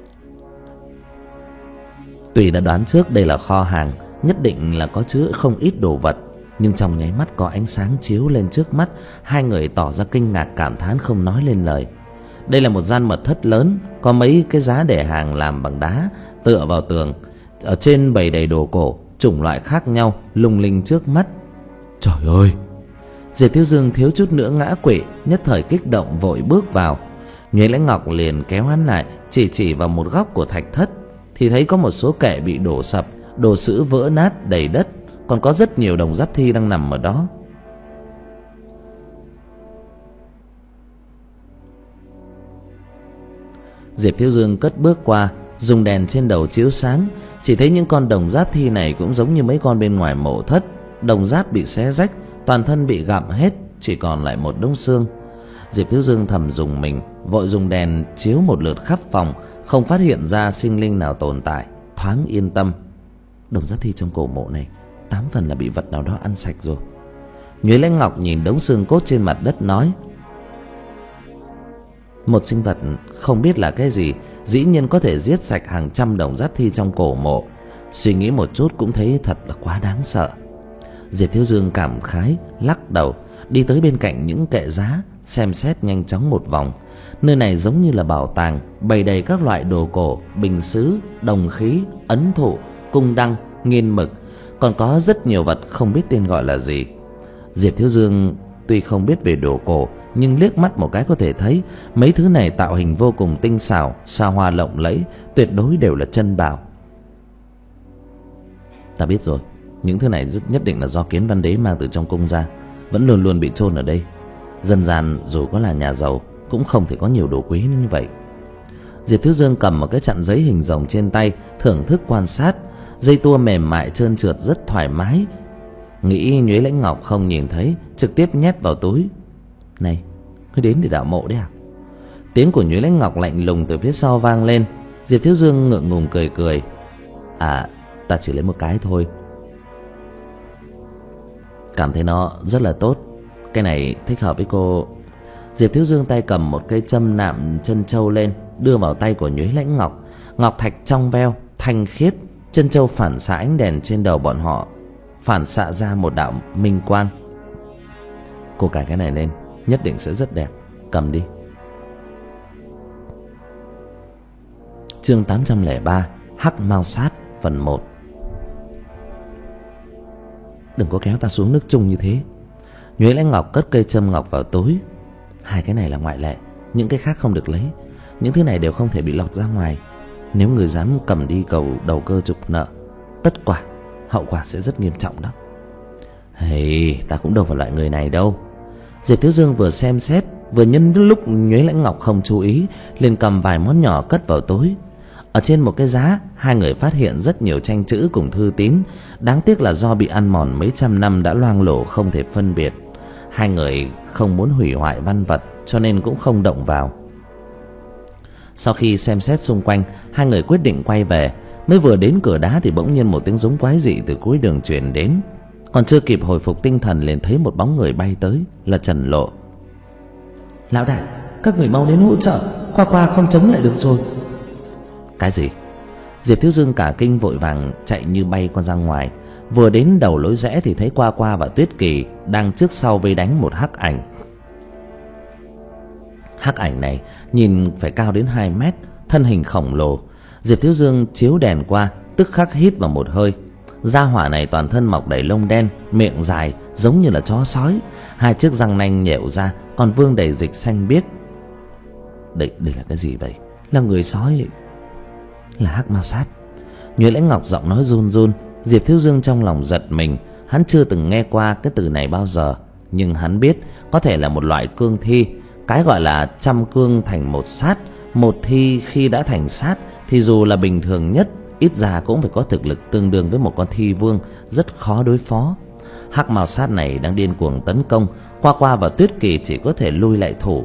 Tuy đã đoán trước đây là kho hàng, nhất định là có chứa không ít đồ vật, nhưng trong nháy mắt có ánh sáng chiếu lên trước mắt, hai người tỏ ra kinh ngạc cảm thán không nói lên lời. Đây là một gian mật thất lớn, có mấy cái giá để hàng làm bằng đá tựa vào tường, ở trên bày đầy đồ cổ chủng loại khác nhau lung linh trước mắt. Trời ơi! Diệp Thiếu Dương thiếu chút nữa ngã quỵ, nhất thời kích động vội bước vào. Nhuế Lãnh Ngọc liền kéo hắn lại, chỉ chỉ vào một góc của thạch thất, thì thấy có một số kệ bị đổ sập, đồ sứ vỡ nát đầy đất, còn có rất nhiều đồng giáp thi đang nằm ở đó. Diệp Thiếu Dương cất bước qua, dùng đèn trên đầu chiếu sáng, chỉ thấy những con đồng giáp thi này cũng giống như mấy con bên ngoài mộ thất, đồng giáp bị xé rách, toàn thân bị gặm hết, chỉ còn lại một đống xương. Diệp Thiếu Dương thầm dùng mình, vội dùng đèn chiếu một lượt khắp phòng, không phát hiện ra sinh linh nào tồn tại, thoáng yên tâm. Đồng giáp thi trong cổ mộ này tám phần là bị vật nào đó ăn sạch rồi. Nhuế Lãnh Ngọc nhìn đống xương cốt trên mặt đất nói: một sinh vật không biết là cái gì, dĩ nhiên có thể giết sạch hàng trăm đồng giáp thi trong cổ mộ. Suy nghĩ một chút cũng thấy thật là quá đáng sợ. Diệp Thiếu Dương cảm khái, lắc đầu, đi tới bên cạnh những kệ giá, xem xét nhanh chóng một vòng. Nơi này giống như là bảo tàng, bày đầy các loại đồ cổ, bình sứ, đồng khí, ấn thụ, cung đăng, nghiên mực, còn có rất nhiều vật không biết tên gọi là gì. Diệp Thiếu Dương tuy không biết về đồ cổ, nhưng liếc mắt một cái có thể thấy mấy thứ này tạo hình vô cùng tinh xảo, xa hoa lộng lẫy, tuyệt đối đều là chân bảo. Ta biết rồi, những thứ này nhất định là do Kiến Văn Đế mang từ trong cung ra, vẫn luôn luôn bị chôn ở đây. Dân gian dù có là nhà giàu cũng không thể có nhiều đồ quý như vậy. Diệp Thiếu Dương cầm một cái chặn giấy hình rồng trên tay, thưởng thức quan sát. Dây tua mềm mại trơn trượt rất thoải mái. Nghĩ Nhuế Lãnh Ngọc không nhìn thấy, trực tiếp nhét vào túi. Này, cứ đến để đào mộ đấy à? Tiếng của Nhuế Lãnh Ngọc lạnh lùng từ phía sau vang lên. Diệp Thiếu Dương ngượng ngùng cười cười. À, ta chỉ lấy một cái thôi. Cảm thấy nó rất là tốt, cái này thích hợp với cô. Diệp Thiếu Dương tay cầm một cây châm nạm chân châu lên, đưa vào tay của Nhuế Lãnh Ngọc. Ngọc thạch trong veo, thanh khiết, chân châu phản xạ ánh đèn trên đầu bọn họ, phản xạ ra một đạo minh quang. Cô cài cái này lên, nhất định sẽ rất đẹp. Cầm đi. Chương tám trăm lẻ ba, Hắc Mao Sát phần một. Đừng có kéo ta xuống nước chung như thế. Nhuế Lãnh Ngọc cất cây châm ngọc vào túi. Hai cái này là ngoại lệ, những cái khác không được lấy. Những thứ này đều không thể bị lọt ra ngoài. Nếu người dám cầm đi cầu đầu cơ trục nợ, tất quả hậu quả sẽ rất nghiêm trọng đó. Hey, ta cũng đâu phải loại người này đâu. Diệp Thiếu Dương vừa xem xét, vừa nhân lúc Nhuế Lãnh Ngọc không chú ý, liền cầm vài món nhỏ cất vào túi. Ở trên một cái giá, hai người phát hiện rất nhiều tranh chữ cùng thư tín. Đáng tiếc là do bị ăn mòn mấy trăm năm đã loang lổ không thể phân biệt. Hai người không muốn hủy hoại văn vật, cho nên cũng không động vào. Sau khi xem xét xung quanh, hai người quyết định quay về. Mới vừa đến cửa đá thì bỗng nhiên một tiếng giống quái dị từ cuối đường truyền đến. Còn chưa kịp hồi phục tinh thần liền thấy một bóng người bay tới, là Trần Lộ. Lão đại, các người mau đến hỗ trợ, qua qua không chống lại được rồi. Cái gì? Diệp Thiếu Dương cả kinh vội vàng chạy như bay qua ra ngoài. Vừa đến đầu lối rẽ thì thấy Qua Qua và Tuyết Kỳ đang trước sau vây đánh một hắc ảnh. Hắc ảnh này nhìn phải cao đến hai mét, thân hình khổng lồ. Diệp Thiếu Dương chiếu đèn qua, tức khắc hít vào một hơi. Gia hỏa này toàn thân mọc đầy lông đen, miệng dài giống như là chó sói, hai chiếc răng nanh nhẻo ra, còn vương đầy dịch xanh biếc. Đây, đây là cái gì vậy? Là người sói, là Hắc Mao Sát. Nhuế Lãnh Ngọc giọng nói run run. Diệp Thiếu Dương trong lòng giật mình, hắn chưa từng nghe qua cái từ này bao giờ. nhưng hắn biết có thể là một loại cương thi. Cái gọi là trăm cương thành một sát, một thi khi đã thành sát thì dù là bình thường nhất, ít ra cũng phải có thực lực tương đương với một con thi vương, rất khó đối phó. Hắc mao sát này đang điên cuồng tấn công, Qua Qua và Tuyết Kỳ chỉ có thể lui lại thủ.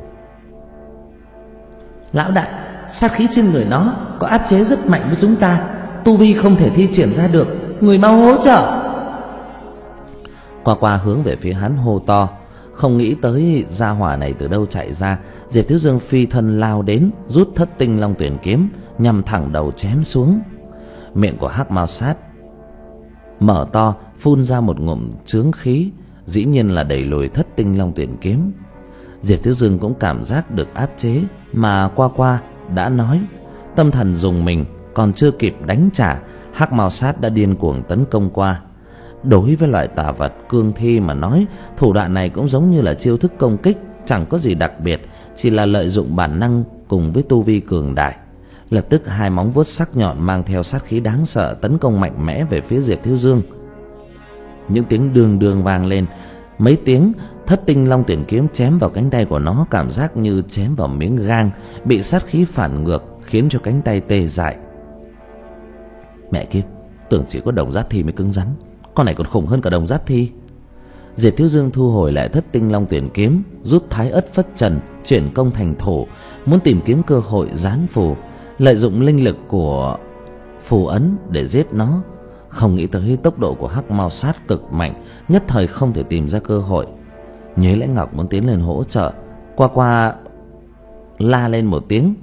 Lão đại, sát khí trên người nó có áp chế rất mạnh với chúng ta, tu vi không thể thi triển ra được, người mau hỗ trợ. Qua Qua hướng về phía hắn hô to. Không nghĩ tới gia hỏa này từ đâu chạy ra. Diệp Thiếu Dương phi thân lao đến, rút Thất Tinh Long Tuyển kiếm, nhằm thẳng đầu chém xuống. Miệng của hắc mao sát mở to, phun ra một ngụm chướng khí, dĩ nhiên là đẩy lùi Thất Tinh Long Tuyển kiếm. Diệp Thiếu Dương cũng cảm giác được áp chế mà Qua Qua đã nói. Tâm thần dùng mình, còn chưa kịp đánh trả, hắc mao sát đã điên cuồng tấn công qua. Đối với loại tà vật cương thi mà nói, thủ đoạn này cũng giống như là chiêu thức công kích, chẳng có gì đặc biệt, chỉ là lợi dụng bản năng cùng với tu vi cường đại. Lập tức hai móng vuốt sắc nhọn mang theo sát khí đáng sợ tấn công mạnh mẽ về phía Diệp Thiếu Dương. Những tiếng đường đường vang lên, mấy tiếng Thất Tinh Long Tuyển kiếm chém vào cánh tay của nó, cảm giác như chém vào miếng gang, bị sát khí phản ngược khiến cho cánh tay tê dại. Mẹ kiếp, tưởng chỉ có đồng giáp thi mới cứng rắn, con này còn khủng hơn cả đồng giáp thi. Diệp Thiếu Dương thu hồi lại Thất Tinh Long Tuyển kiếm, rút Thái Ất Phất Trần chuyển công thành thổ, muốn tìm kiếm cơ hội gián phù, lợi dụng linh lực của phù ấn để giết nó. Không nghĩ tới tốc độ của hắc mao sát cực mạnh, nhất thời không thể tìm ra cơ hội. Nhuế Lãnh Ngọc muốn tiến lên hỗ trợ, Qua Qua la lên một tiếng.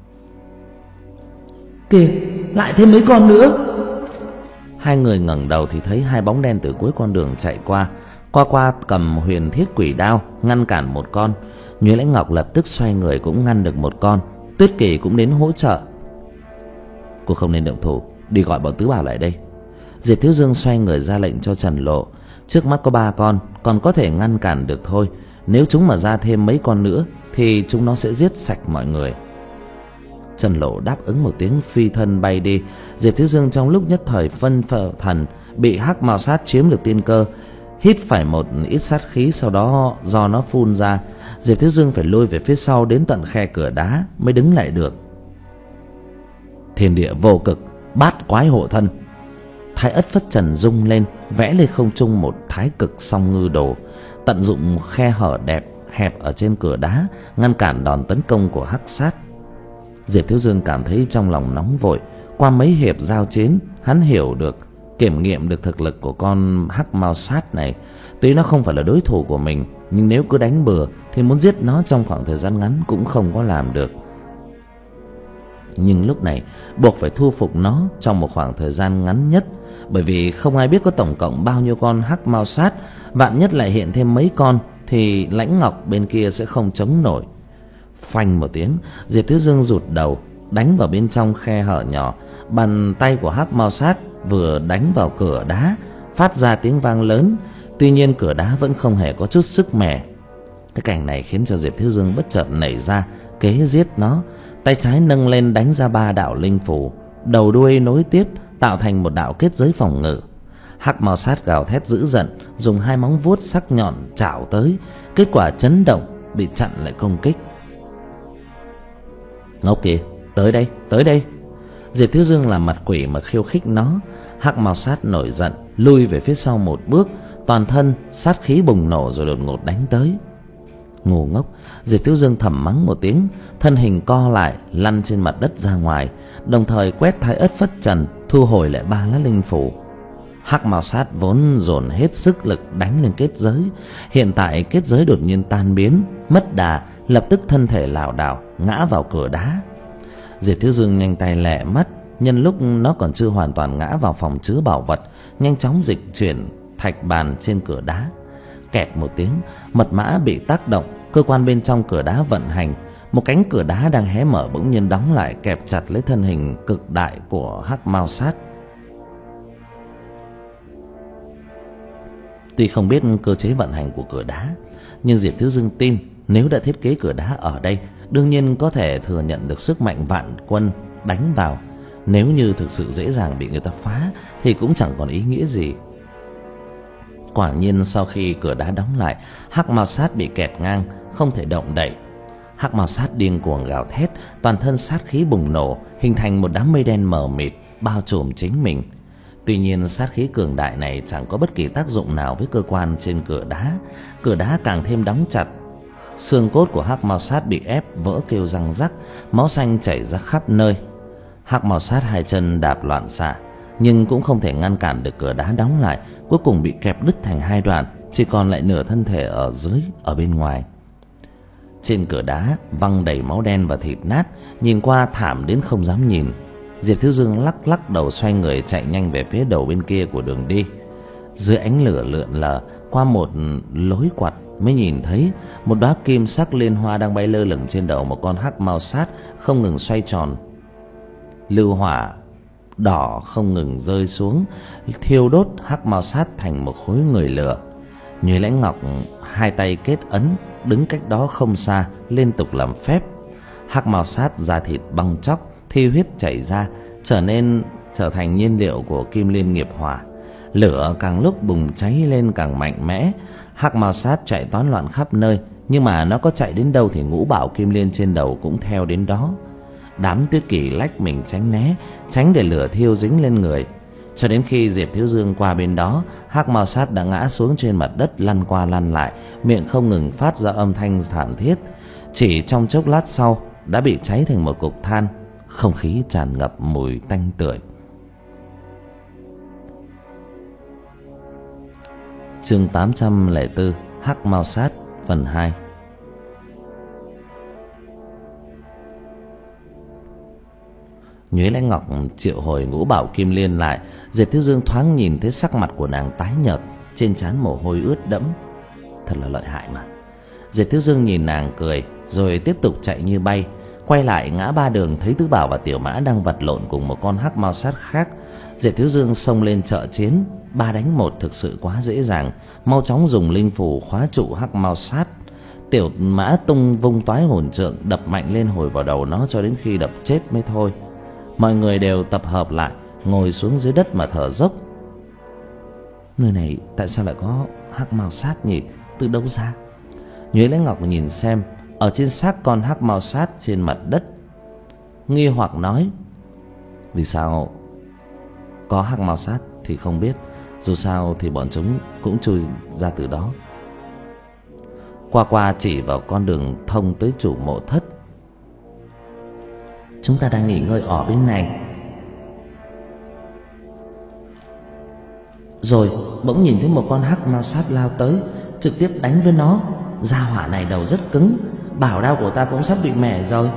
Kìa, lại thêm mấy con nữa. Hai người ngẩng đầu thì thấy hai bóng đen từ cuối con đường chạy qua. Qua Qua cầm huyền thiết quỷ đao ngăn cản một con, Nhuế Lãnh Ngọc lập tức xoay người cũng ngăn được một con. Tuyết Kỳ cũng đến hỗ trợ. Cô không nên động thủ, đi gọi bọn Tứ Bảo lại đây. Diệp Thiếu Dương xoay người ra lệnh cho Trần Lộ. Trước mắt có ba con, còn có thể ngăn cản được thôi. Nếu chúng mà ra thêm mấy con nữa thì chúng nó sẽ giết sạch mọi người. Trần Lộ đáp ứng một tiếng, phi thân bay đi. Diệp Thiếu Dương trong lúc nhất thời phân phờ thần, bị hắc mao sát chiếm được tiên cơ, hít phải một ít sát khí, sau đó do nó phun ra, Diệp Thiếu Dương phải lùi về phía sau đến tận khe cửa đá mới đứng lại được. Thiên địa vô cực, bát quái hộ thân. Thái Ất Phất Trần rung lên, vẽ lên không trung một thái cực song ngư đồ, tận dụng khe hở đẹp hẹp ở trên cửa đá ngăn cản đòn tấn công của hắc sát. Diệp Thiếu Dương cảm thấy trong lòng nóng vội. Qua mấy hiệp giao chiến, hắn hiểu được, kiểm nghiệm được thực lực của con hắc mao sát này. Tuy nó không phải là đối thủ của mình, nhưng nếu cứ đánh bừa thì muốn giết nó trong khoảng thời gian ngắn cũng không có làm được. Nhưng lúc này buộc phải thu phục nó trong một khoảng thời gian ngắn nhất, bởi vì không ai biết có tổng cộng bao nhiêu con hắc mao sát. Vạn nhất lại hiện thêm mấy con thì Lãnh Ngọc bên kia sẽ không chống nổi. Phanh một tiếng, Diệp Thiếu Dương rụt đầu đánh vào bên trong khe hở nhỏ. Bàn tay của hắc mao sát vừa đánh vào cửa đá, phát ra tiếng vang lớn. Tuy nhiên cửa đá vẫn không hề có chút sức mẻ. Cái cảnh này khiến cho Diệp Thiếu Dương bất chợt nảy ra kế giết nó. Tay trái nâng lên đánh ra ba đạo linh phù, đầu đuôi nối tiếp tạo thành một đạo kết giới phòng ngự. Hắc mao sát gào thét dữ giận, dùng hai móng vuốt sắc nhọn chảo tới. Kết quả chấn động, bị chặn lại công kích. Ngốc kìa, tới đây, tới đây. Diệp Thiếu Dương làm mặt quỷ mà khiêu khích nó. Hắc mao sát nổi giận, lui về phía sau một bước, toàn thân sát khí bùng nổ rồi đột ngột đánh tới. Ngu ngốc, Diệp Thiếu Dương thầm mắng một tiếng, thân hình co lại lăn trên mặt đất ra ngoài, đồng thời quét Thái Ất Phất Trần, thu hồi lại ba lá linh phủ. Hắc mao sát vốn dồn hết sức lực đánh lên kết giới, hiện tại kết giới đột nhiên tan biến, mất đà, lập tức thân thể lảo đảo ngã vào cửa đá. Diệp Thiếu Dương nhanh tay lẹ mắt, nhân lúc nó còn chưa hoàn toàn ngã vào phòng chứa bảo vật, nhanh chóng dịch chuyển thạch bàn trên cửa đá. Kẹt một tiếng, mật mã bị tác động, cơ quan bên trong cửa đá vận hành, một cánh cửa đá đang hé mở bỗng nhiên đóng lại, kẹp chặt lấy thân hình cực đại của hắc mao sát. Tuy không biết cơ chế vận hành của cửa đá, nhưng Diệp Thiếu Dương tin nếu đã thiết kế cửa đá ở đây, đương nhiên có thể thừa nhận được sức mạnh vạn quân đánh vào. Nếu như thực sự dễ dàng bị người ta phá thì cũng chẳng còn ý nghĩa gì. Quả nhiên sau khi cửa đá đóng lại, Hắc Mao Sát bị kẹt ngang, không thể động đậy. Hắc Mao Sát điên cuồng gào thét, toàn thân sát khí bùng nổ, hình thành một đám mây đen mờ mịt bao trùm chính mình. Tuy nhiên sát khí cường đại này chẳng có bất kỳ tác dụng nào với cơ quan trên cửa đá. Cửa đá càng thêm đóng chặt. Xương cốt của Hắc Mao Sát bị ép vỡ kêu răng rắc, máu xanh chảy ra khắp nơi. Hắc Mao Sát hai chân đạp loạn xạ, nhưng cũng không thể ngăn cản được cửa đá đóng lại, cuối cùng bị kẹp đứt thành hai đoạn, chỉ còn lại nửa thân thể ở dưới, ở bên ngoài. Trên cửa đá văng đầy máu đen và thịt nát, nhìn qua thảm đến không dám nhìn. Diệp Thiếu Dương lắc lắc đầu, xoay người chạy nhanh về phía đầu bên kia của đường đi. Dưới ánh lửa lượn lờ, qua một lối quặt mới nhìn thấy một đóa kim sắc liên hoa đang bay lơ lửng trên đầu một con Hắc Mao Sát, không ngừng xoay tròn. Lưu hỏa đỏ không ngừng rơi xuống, thiêu đốt Hắc Mao Sát thành một khối người lửa. Nhuế Lãnh Ngọc hai tay kết ấn, đứng cách đó không xa, liên tục làm phép. Hắc Mao Sát da thịt bong tróc, thi huyết chảy ra, trở nên trở thành nhiên liệu của Kim Liên Nghiệp Hỏa. Lửa càng lúc bùng cháy lên càng mạnh mẽ. Hắc Mao Sát chạy toán loạn khắp nơi, nhưng mà nó có chạy đến đâu thì ngũ bảo kim liên trên đầu cũng theo đến đó. Đám Tuyết Kỳ lách mình tránh né, tránh để lửa thiêu dính lên người. Cho đến khi Diệp Thiếu Dương qua bên đó, Hắc Mao Sát đã ngã xuống trên mặt đất, lăn qua lăn lại, miệng không ngừng phát ra âm thanh thảm thiết. Chỉ trong chốc lát sau đã bị cháy thành một cục than, không khí tràn ngập mùi tanh tưởi. Chương tám trăm lẻ bốn, Hắc Mao Sát phần hai. Nhuế Lãnh Ngọc triệu hồi ngũ bảo kim liên lại. Diệp Thiếu Dương thoáng nhìn thấy sắc mặt của nàng tái nhợt, trên trán mồ hôi ướt đẫm. Thật là lợi hại mà. Diệp Thiếu Dương nhìn nàng cười, rồi tiếp tục chạy như bay. Quay lại ngã ba đường, thấy Tứ Bảo và Tiểu Mã đang vật lộn cùng một con Hắc Mao Sát khác. Diệp Thiếu Dương xông lên trợ chiến, ba đánh một thực sự quá dễ dàng, mau chóng dùng linh phù khóa trụ Hắc Mao Sát. Tiểu Mã tung vung toái hồn trượng đập mạnh lên hồi vào đầu nó cho đến khi đập chết mới thôi. Mọi người đều tập hợp lại, ngồi xuống dưới đất mà thở dốc. Nơi này tại sao lại có Hắc Mao Sát nhỉ? Từ đâu ra? Nhuế Lãnh Ngọc nhìn xem, ở trên xác con Hắc Mao Sát trên mặt đất, nghi hoặc nói: vì sao có Hắc Mao Sát thì không biết, dù sao thì bọn chúng cũng chui ra từ đó. Qua qua chỉ vào con đường thông tới chủ mộ thất. Chúng ta đang nghỉ ngơi ở bên này, rồi bỗng nhìn thấy một con Hắc Mao Sát lao tới, trực tiếp đánh với nó. Gia hỏa này đầu rất cứng, bảo đao của ta cũng sắp bị mẻ rồi.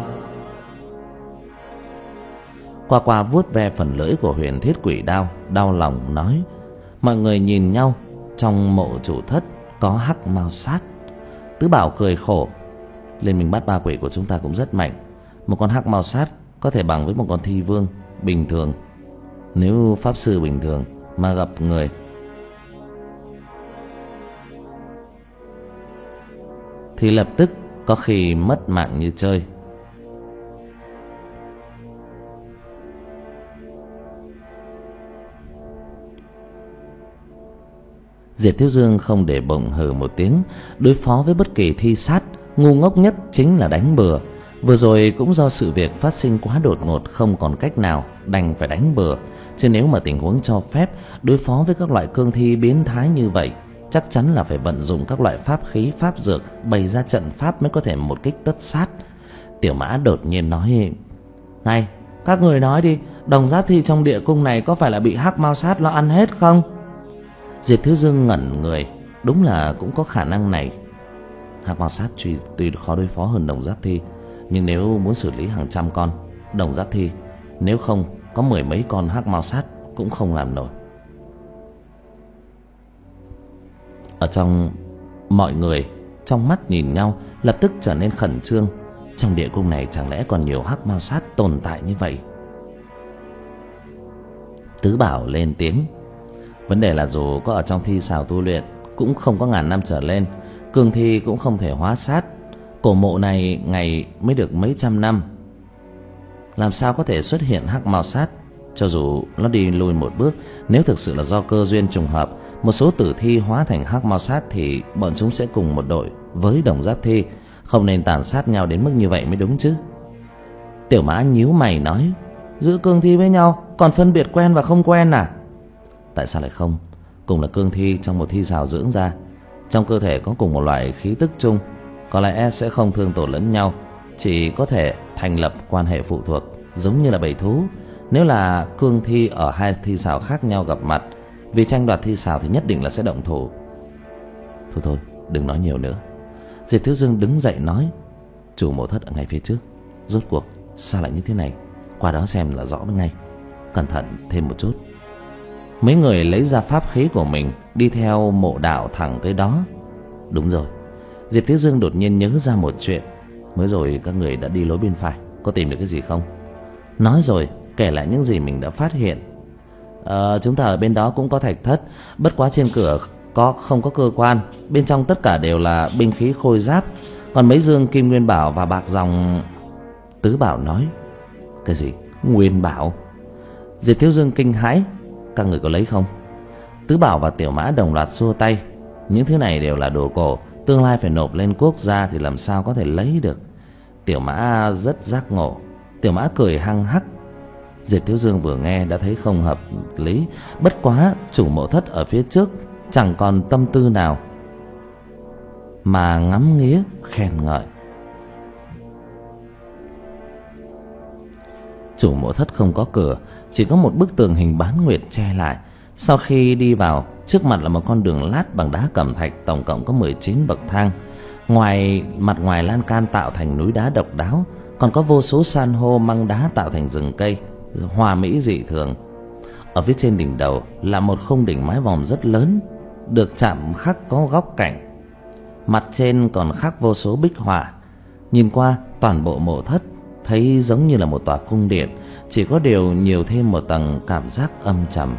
Qua qua vuốt ve phần lưỡi của huyền thiết quỷ đao, đau lòng nói. Mọi người nhìn nhau, trong mộ chủ thất có Hắc Mao Sát. Tứ Bảo cười khổ. Liên minh bát ba quỷ của chúng ta cũng rất mạnh. Một con Hắc Mao Sát có thể bằng với một con thi vương bình thường. Nếu pháp sư bình thường mà gặp người thì lập tức có khi mất mạng như chơi. Diệp Thiếu Dương không để bụng hừ một tiếng. Đối phó với bất kỳ thi sát, ngu ngốc nhất chính là đánh bừa. Vừa rồi cũng do sự việc phát sinh quá đột ngột, không còn cách nào, đành phải đánh bừa. Chứ nếu mà tình huống cho phép, đối phó với các loại cương thi biến thái như vậy, chắc chắn là phải vận dụng các loại pháp khí, pháp dược, bày ra trận pháp mới có thể một kích tất sát. Tiểu Mã đột nhiên nói: này, các người nói đi, đồng giáp thi trong địa cung này có phải là bị Hắc Mao Sát nó ăn hết không? Diệp Thiếu Dương ngẩn người. Đúng là cũng có khả năng này. Hắc Mao Sát tuy, tuy khó đối phó hơn đồng giáp thi, nhưng nếu muốn xử lý hàng trăm con đồng giáp thi, nếu không có mười mấy con Hắc Mao Sát cũng không làm nổi. Ở trong mọi người, trong mắt nhìn nhau, lập tức trở nên khẩn trương. Trong địa cung này chẳng lẽ còn nhiều Hắc Mao Sát tồn tại như vậy? Tứ Bảo lên tiếng. Vấn đề là dù có ở trong thi xào tu luyện cũng không có ngàn năm trở lên, cường thi cũng không thể hóa sát. Cổ mộ này ngày mới được mấy trăm năm, làm sao có thể xuất hiện Hắc Mao Sát? Cho dù nó đi lùi một bước, nếu thực sự là do cơ duyên trùng hợp Một số tử thi hóa thành hắc ma sát thì bọn chúng sẽ cùng một đội với đồng giáp thi, không nên tàn sát nhau đến mức như vậy mới đúng chứ. Tiểu Mã nhíu mày nói: giữ cương thi với nhau còn phân biệt quen và không quen à? Tại sao lại không? Cùng là cương thi trong một thi xào dưỡng ra, trong cơ thể có cùng một loại khí tức chung, có lẽ sẽ không thương tổn lẫn nhau, chỉ có thể thành lập quan hệ phụ thuộc, giống như là bầy thú. Nếu là cương thi ở hai thi xào khác nhau gặp mặt, vì tranh đoạt thi xào thì nhất định là sẽ động thủ. Thôi thôi, đừng nói nhiều nữa. Diệp Thiếu Dương đứng dậy nói: chủ mộ thất ở ngay phía trước, rốt cuộc sao lại như thế này? Qua đó xem là rõ ngay. Cẩn thận thêm một chút. Mấy người lấy ra pháp khí của mình, đi theo mộ đạo thẳng tới đó. Đúng rồi, Diệp Thiếu Dương đột nhiên nhớ ra một chuyện. Mới rồi các người đã đi lối bên phải, có tìm được cái gì không? Nói rồi kể lại những gì mình đã phát hiện. Ờ, chúng ta ở bên đó cũng có thạch thất, bất quá trên cửa có không có cơ quan, bên trong tất cả đều là binh khí khôi giáp, còn mấy dương kim nguyên bảo và bạc dòng. Tứ Bảo nói: cái gì? Nguyên bảo? Diệp Thiếu Dương kinh hãi: các người có lấy không? Tứ Bảo và Tiểu Mã đồng loạt xua tay: những thứ này đều là đồ cổ, tương lai phải nộp lên quốc gia thì làm sao có thể lấy được. Tiểu Mã rất giác ngộ. Tiểu Mã cười hăng hắc. Diệp Thiếu Dương vừa nghe đã thấy không hợp lý, bất quá chủ mộ thất ở phía trước chẳng còn tâm tư nào mà ngắm nghía khen ngợi. Chủ mộ thất không có cửa, chỉ có một bức tường hình bán nguyệt che lại. Sau khi đi vào, trước mặt là một con đường lát bằng đá cẩm thạch, tổng cộng có mười chín bậc thang. Ngoài mặt ngoài lan can tạo thành núi đá độc đáo, còn có vô số san hô măng đá tạo thành rừng cây, hoa mỹ dị thường. Ở phía trên đỉnh đầu là một khung đỉnh mái vòm rất lớn, được chạm khắc có góc cạnh. Mặt trên còn khắc vô số bích họa. Nhìn qua toàn bộ mộ thất thấy giống như là một tòa cung điện, chỉ có điều nhiều thêm một tầng cảm giác âm trầm.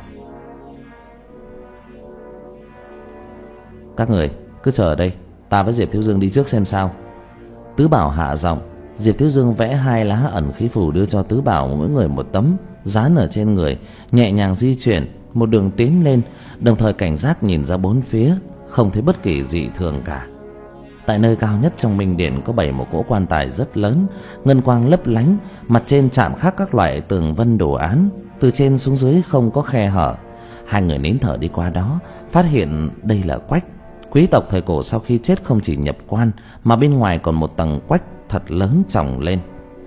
Các người cứ chờ ở đây, ta với Diệp Thiếu Dương đi trước xem sao. Tứ Bảo hạ giọng. Diệp Thiếu Dương vẽ hai lá ẩn khí phù đưa cho Tứ Bảo mỗi người một tấm, dán ở trên người, nhẹ nhàng di chuyển một đường tiến lên, đồng thời cảnh giác nhìn ra bốn phía, không thấy bất kỳ dị thường cả. Tại nơi cao nhất trong minh điện có bày một cỗ quan tài rất lớn, ngân quang lấp lánh, mặt trên chạm khắc các loại tường vân đồ án, từ trên xuống dưới không có khe hở. Hai người nín thở đi qua đó, phát hiện đây là quách. Quý tộc thời cổ sau khi chết không chỉ nhập quan, mà bên ngoài còn một tầng quách thật lớn chồng lên.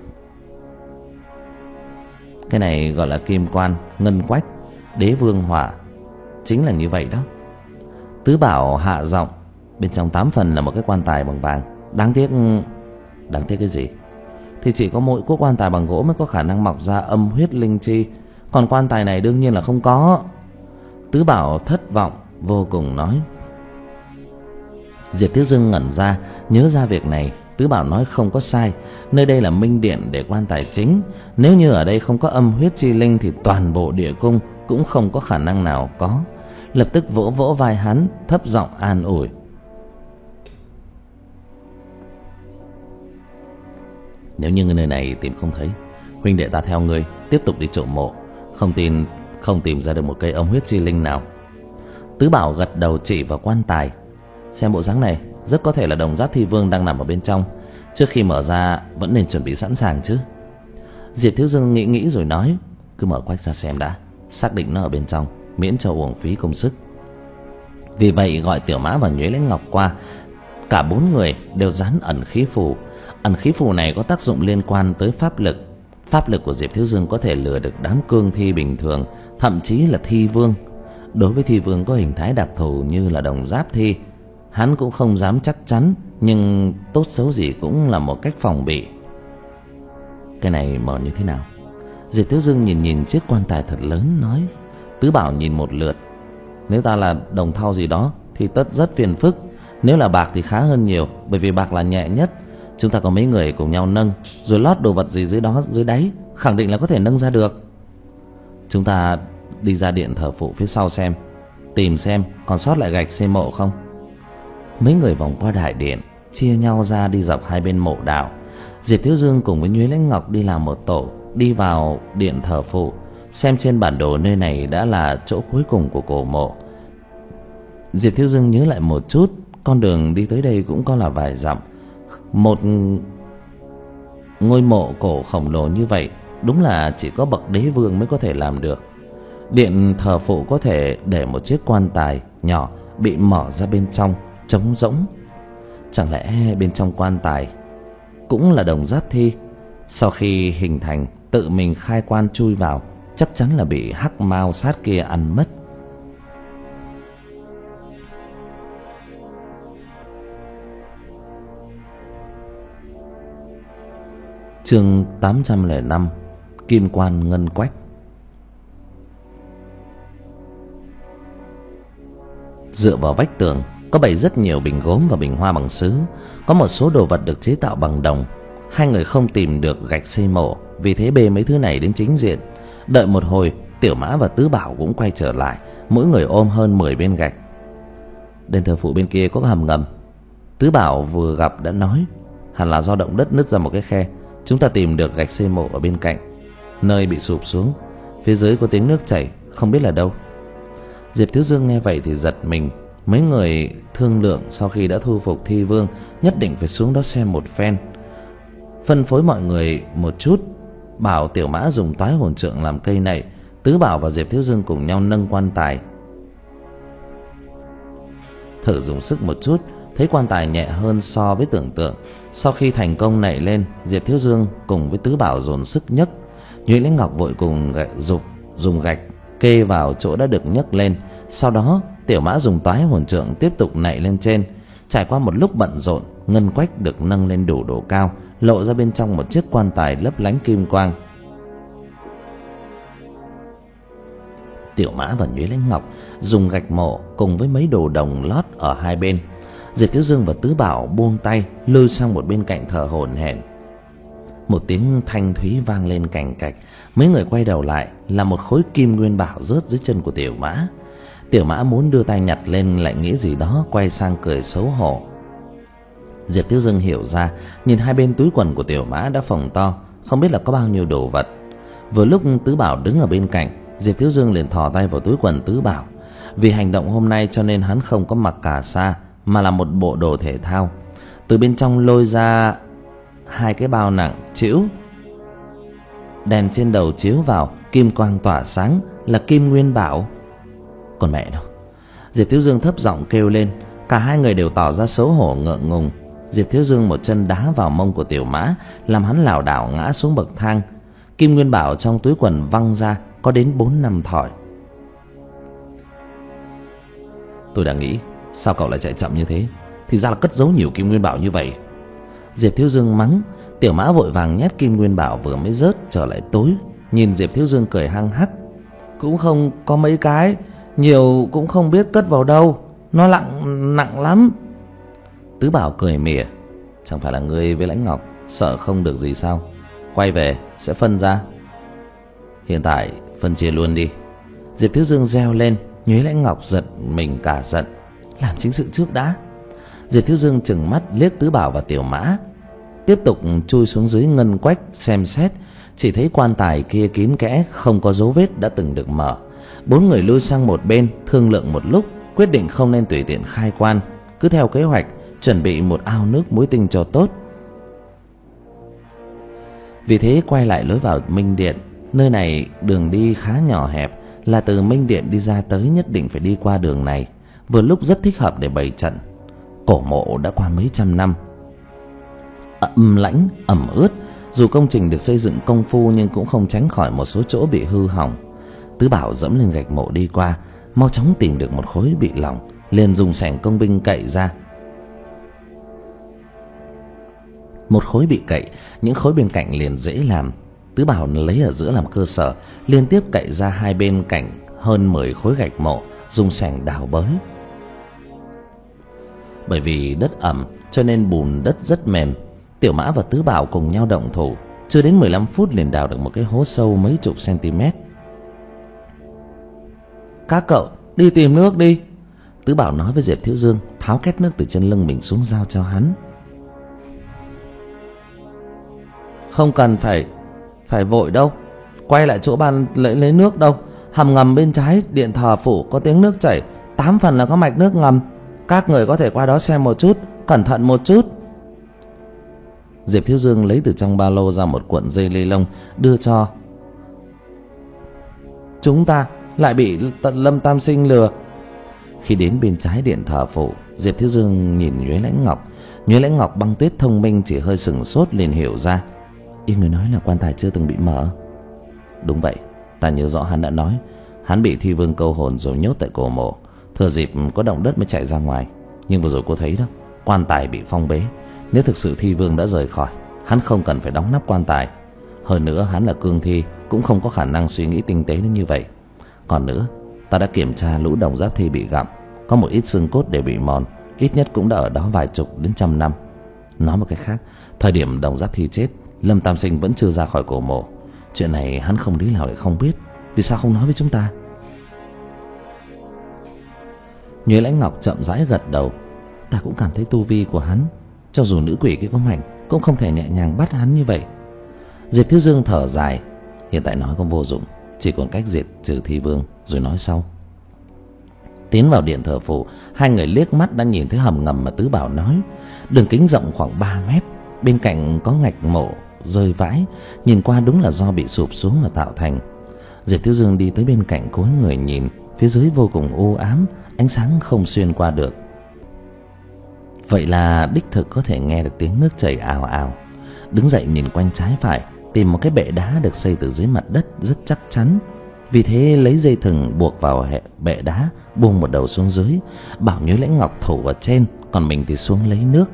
Cái này gọi là kim quan, ngân quách, đế vương hỏa. Chính là như vậy đó. Tứ Bảo hạ giọng. Bên trong tám phần là một cái quan tài bằng vàng. Đáng tiếc. Đáng tiếc cái gì? Thì chỉ có mỗi quốc quan tài bằng gỗ mới có khả năng mọc ra âm huyết linh chi, còn quan tài này đương nhiên là không có. Tứ Bảo thất vọng vô cùng nói. Diệp Thiếu Dương ngẩn ra, nhớ ra việc này. Tứ Bảo nói không có sai, nơi đây là minh điện để quan tài chính. Nếu như ở đây không có âm huyết chi linh thì toàn bộ địa cung cũng không có khả năng nào có. Lập tức vỗ vỗ vai hắn, thấp giọng an ủi. Nếu như nơi này tìm không thấy, huynh đệ ta theo ngươi tiếp tục đi trộm mộ, không tin không tìm ra được một cây âm huyết chi linh nào. Tứ Bảo gật đầu chỉ vào quan tài. Xem bộ dáng này, rất có thể là đồng giáp thi vương đang nằm ở bên trong. Trước khi mở ra vẫn nên chuẩn bị sẵn sàng chứ. Diệp Thiếu Dương nghĩ nghĩ rồi nói, cứ mở quách ra xem đã, xác định nó ở bên trong, miễn cho uổng phí công sức. Vì vậy gọi Tiểu Mã và Nhuế Lãnh Ngọc qua. Cả bốn người đều dán ẩn khí phù. Ẩn khí phù này có tác dụng liên quan tới pháp lực. Pháp lực của Diệp Thiếu Dương có thể lừa được đám cương thi bình thường, thậm chí là thi vương. Đối với thi vương có hình thái đặc thù như là đồng giáp thi, hắn cũng không dám chắc chắn, nhưng tốt xấu gì cũng là một cách phòng bị. Cái này mở như thế nào? Diệp Thiếu Dương nhìn nhìn chiếc quan tài thật lớn nói. Tứ Bảo nhìn một lượt. Nếu ta là đồng thau gì đó thì tất rất phiền phức. Nếu là bạc thì khá hơn nhiều, bởi vì bạc là nhẹ nhất. Chúng ta có mấy người cùng nhau nâng, rồi lót đồ vật gì dưới đó dưới đáy, khẳng định là có thể nâng ra được. Chúng ta đi ra điện thờ phụ phía sau xem, tìm xem còn sót lại gạch xây mộ không. Mấy người vòng qua đại điện, chia nhau ra đi dọc hai bên mộ đạo. Diệp Thiếu Dương cùng với Nhuế Lãnh Ngọc đi làm một tổ, đi vào điện thờ phụ, xem trên bản đồ nơi này đã là chỗ cuối cùng của cổ mộ. Diệp Thiếu Dương nhớ lại một chút, con đường đi tới đây cũng có là vài dặm. Một ngôi mộ cổ khổng lồ như vậy đúng là chỉ có bậc đế vương mới có thể làm được. Điện thờ phụ có thể để một chiếc quan tài nhỏ bị mở ra bên trong trống rỗng. Chẳng lẽ bên trong quan tài cũng là đồng giáp thi? Sau khi hình thành tự mình khai quan chui vào, chắc chắn là bị hắc mao sát kia ăn mất. Chương tám trăm lẻ năm. Kim quan ngân quách. Dựa vào vách tường có bày rất nhiều bình gốm và bình hoa bằng sứ. Có một số đồ vật được chế tạo bằng đồng. Hai người không tìm được gạch xây mộ, vì thế bê mấy thứ này đến chính diện. Đợi một hồi, Tiểu Mã và Tứ Bảo cũng quay trở lại, mỗi người ôm hơn mười viên gạch. Đền thờ phụ bên kia có hầm ngầm, Tứ Bảo vừa gặp đã nói. Hẳn là do động đất nứt ra một cái khe. Chúng ta tìm được gạch xây mộ ở bên cạnh, nơi bị sụp xuống. Phía dưới có tiếng nước chảy, không biết là đâu. Diệp Thiếu Dương nghe vậy thì giật mình. Mấy người thương lượng sau khi đã thu phục Thi Vương nhất định phải xuống đó xem một phen. Phân phối mọi người một chút, bảo Tiểu Mã dùng toái hồn trượng làm cây nậy. Tứ Bảo và Diệp Thiếu Dương cùng nhau nâng quan tài. Thử dùng sức một chút, thấy quan tài nhẹ hơn so với tưởng tượng. Sau khi thành công nảy lên, Diệp Thiếu Dương cùng với Tứ Bảo dồn sức nhấc. Nhụy Lãnh Ngọc vội cùng gạch, dục dùng gạch kê vào chỗ đã được nhấc lên. Sau đó Tiểu Mã dùng toái hồn trượng tiếp tục nảy lên trên. Trải qua một lúc bận rộn, ngân quách được nâng lên đủ độ cao, lộ ra bên trong một chiếc quan tài lấp lánh kim quang. Tiểu Mã và Nhụy Lãnh Ngọc dùng gạch mộ cùng với mấy đồ đồng lót ở hai bên. Diệp Thiếu Dương và Tứ Bảo buông tay, lôi sang một bên cạnh thở hổn hển. Một tiếng thanh thúy vang lên cành cạch. Mấy người quay đầu lại là một khối kim nguyên bảo rớt dưới chân của Tiểu Mã. Tiểu Mã muốn đưa tay nhặt lên, lại nghĩ gì đó, quay sang cười xấu hổ. Diệp Thiếu Dương hiểu ra, nhìn hai bên túi quần của Tiểu Mã đã phồng to, không biết là có bao nhiêu đồ vật. Vừa lúc Tứ Bảo đứng ở bên cạnh, Diệp Thiếu Dương liền thò tay vào túi quần Tứ Bảo. Vì hành động hôm nay cho nên hắn không có mặc cà sa, mà là một bộ đồ thể thao. Từ bên trong lôi ra hai cái bao nặng trĩu. Đèn trên đầu chiếu vào, kim quang tỏa sáng, là kim nguyên bảo. Còn mẹ đâu? Diệp Thiếu Dương thấp giọng kêu lên. Cả hai người đều tỏ ra xấu hổ ngượng ngùng. Diệp Thiếu Dương một chân đá vào mông của Tiểu Mã, làm hắn lảo đảo ngã xuống bậc thang. Kim nguyên bảo trong túi quần văng ra, có đến bốn năm thỏi. Tôi đã nghĩ, sao cậu lại chạy chậm như thế? Thì ra là cất giấu nhiều kim nguyên bảo như vậy. Diệp Thiếu Dương mắng. Tiểu Mã vội vàng nhét kim nguyên bảo vừa mới rớt trở lại túi, nhìn Diệp Thiếu Dương cười hăng hắc. Cũng không có mấy cái, nhiều cũng không biết cất vào đâu, nó nặng nặng lắm. Tứ Bảo cười mỉa. Chẳng phải là ngươi với Lãnh Ngọc sợ không được gì sao? Quay về sẽ phân ra. Hiện tại phân chia luôn đi. Diệp Thiếu Dương reo lên. Nhuế Lãnh Ngọc giật mình cả giận. Làm chính sự trước đã. Diệp Thiếu Dương trừng mắt liếc Tứ Bảo và Tiểu Mã, tiếp tục chui xuống dưới ngân quách xem xét. Chỉ thấy quan tài kia kín kẽ, không có dấu vết đã từng được mở. Bốn người lui sang một bên, thương lượng một lúc, quyết định không nên tùy tiện khai quan, cứ theo kế hoạch chuẩn bị một ao nước muối tinh cho tốt. Vì thế quay lại lối vào Minh Điện. Nơi này đường đi khá nhỏ hẹp, là từ Minh Điện đi ra tới nhất định phải đi qua đường này. Vừa lúc rất thích hợp để bày trận. Cổ mộ đã qua mấy trăm năm, ẩm lãnh ẩm ướt. Dù công trình được xây dựng công phu nhưng cũng không tránh khỏi một số chỗ bị hư hỏng. Tứ Bảo dẫm lên gạch mộ đi qua, mau chóng tìm được một khối bị lỏng, liền dùng xẻng công binh cậy ra. Một khối bị cậy, những khối bên cạnh liền dễ làm. Tứ Bảo lấy ở giữa làm cơ sở, liên tiếp cậy ra hai bên cạnh hơn mười khối gạch mộ, dùng xẻng đào bới. Bởi vì đất ẩm cho nên bùn đất rất mềm. Tiểu Mã và Tứ Bảo cùng nhau động thủ, chưa đến mười lăm phút liền đào được một cái hố sâu mấy chục cm. Các cậu đi tìm nước đi. Tứ Bảo nói với Diệp Thiếu Dương, tháo két nước từ chân lưng mình xuống giao cho hắn. Không cần phải phải vội đâu, quay lại chỗ ban lấy lấy nước đâu. Hầm ngầm bên trái điện thờ phủ có tiếng nước chảy, Tám phần là có mạch nước ngầm. Các người có thể qua đó xem một chút, cẩn thận một chút. Diệp Thiếu Dương lấy từ trong ba lô ra một cuộn dây lê lông đưa cho. Chúng ta lại bị tận Lâm Tam Sinh lừa. Khi đến bên trái điện thờ phụ, Diệp Thiếu Dương nhìn Nhuế Lãnh Ngọc. Nhuế Lãnh Ngọc băng tuyết thông minh chỉ hơi sừng sốt liền hiểu ra. Ý người nói là quan tài chưa từng bị mở? Đúng vậy, ta nhớ rõ hắn đã nói hắn bị Thi Vương câu hồn rồi nhốt tại cổ mộ, thừa dịp có động đất mới chạy ra ngoài. Nhưng vừa rồi cô thấy đó, quan tài bị phong bế. Nếu thực sự Thi Vương đã rời khỏi, hắn không cần phải đóng nắp quan tài. Hơn nữa hắn là cương thi, cũng không có khả năng suy nghĩ tinh tế đến như vậy. Còn nữa, ta đã kiểm tra lũ đồng giáp thi bị gặm, có một ít xương cốt đều bị mòn, ít nhất cũng đã ở đó vài chục đến trăm năm. Nói một cách khác, thời điểm đồng giáp thi chết, Lâm Tam Sinh vẫn chưa ra khỏi cổ mộ. Chuyện này hắn không lý nào để không biết. Vì sao không nói với chúng ta? Nhuế Lãnh Ngọc chậm rãi gật đầu. Ta cũng cảm thấy tu vi của hắn, cho dù nữ quỷ kia có mạnh, cũng không thể nhẹ nhàng bắt hắn như vậy. Diệp Thiếu Dương thở dài. Hiện tại nói cũng vô dụng, chỉ còn cách diệt trừ Thi Vương rồi nói sau. Tiến vào điện thờ phụ, hai người liếc mắt đã nhìn thấy hầm ngầm mà Tứ Bảo nói. Đường kính rộng khoảng ba mét, bên cạnh có ngạch mộ rơi vãi, nhìn qua đúng là do bị sụp xuống mà tạo thành. Diệp Thiếu Dương đi tới bên cạnh cúi người nhìn, phía dưới vô cùng u ám, ánh sáng không xuyên qua được. Vậy là đích thực có thể nghe được tiếng nước chảy ào ào. Đứng dậy nhìn quanh trái phải, tìm một cái bệ đá được xây từ dưới mặt đất rất chắc chắn. Vì thế lấy dây thừng buộc vào hệ bệ đá, buông một đầu xuống dưới, bảo Nhuế Lãnh Ngọc thủ ở trên, còn mình thì xuống lấy nước.